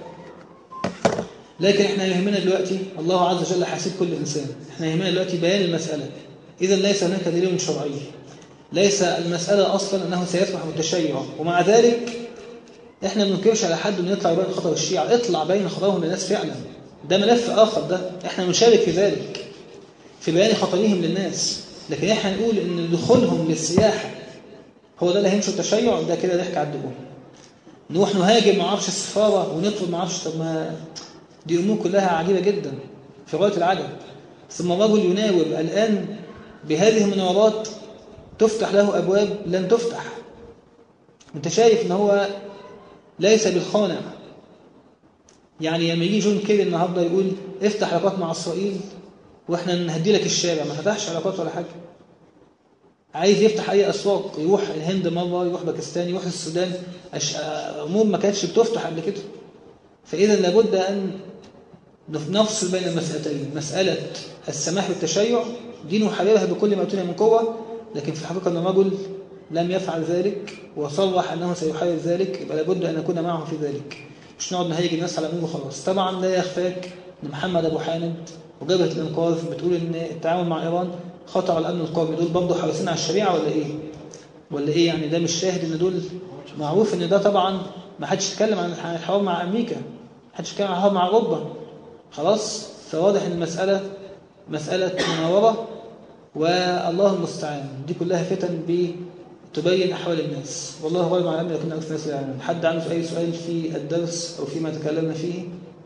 لكن احنا يهمنا دلوقتي الله عز وجل حاسب كل إنسان، احنا يهمنا دلوقتي بيان المسألة. إذا ليس هناك دليل شرعي، ليس المسألة أصلا أنه سيسمح بالتشيع، ومع ذلك احنا ما بننكرش على حد انه يطلع يبين خطر الشيعة، اطلع بين خطرهم للناس فعلا، ده ملف آخر، ده احنا بنشارك في ذلك في بيان خطرهم للناس. لكن احنا نقول ان دخولهم للسياحة هو ده اللي هينشر التشيع، ده كده ضحك على الدقون. نروح نهاجم ما اعرفش السفارة ونطلب ما اعرفش، طب ما دي امور كلها عجيبة جدا في غاية العجب. ثم الرجل يناور الآن بهذه المناورات تفتح له أبواب لن تفتح. انت شايف ان هو ليس بالخانع، يعني لما يجي جون كيري النهارده يقول افتح علاقات مع إسرائيل واحنا نهدي لك الشارع، ما فتحش علاقات ولا حاجة. عايز يفتح أي أسواق، يروح الهند مرة، يروح باكستان، يروح السودان، أمور ما كانتش بتفتح قبل كده. فإذا لابد أن نفصل بين المسألتين، مسألة السماح بالتشيع دين وحبيبها بكل ما أتينا من قوة، لكن في الحقيقة أن الرجل لم يفعل ذلك وصرح أنه سيحاول ذلك، يبقى لابد أن نكون معه في ذلك، مش نقعد نهيج الناس على أمور وخلاص. طبعا لا يخفاك أن محمد أبو حامد وجبهة الإنقاذ بتقول أن التعامل مع إيران خطر على الأمن القومي، دول برضه حريصين على الشريعة ولا إيه يعني؟ ده مش شاهد أن دول معروف أن ده طبعا ما حدش يتكلم عن الحوار مع أمريكا، ما حدش يتكلم عن الحوار مع أوروبا، خلاص. فواضح أن المسألة مسألة مناورة، والله المستعان. دي كلها فتن تبين أحوال الناس، والله غالب على أمر يكون أكثر الناس لا يعلمون. حد عنده أي سؤال في الدرس أو فيما تكلمنا فيه؟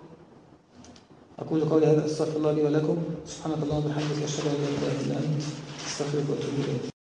أقول قولي هذا، أستغفر الله لي ولكم، سبحانك اللهم وبحمدك، أشهد أن لا إله إلا أنت، أستغفرك وأتوب إليك.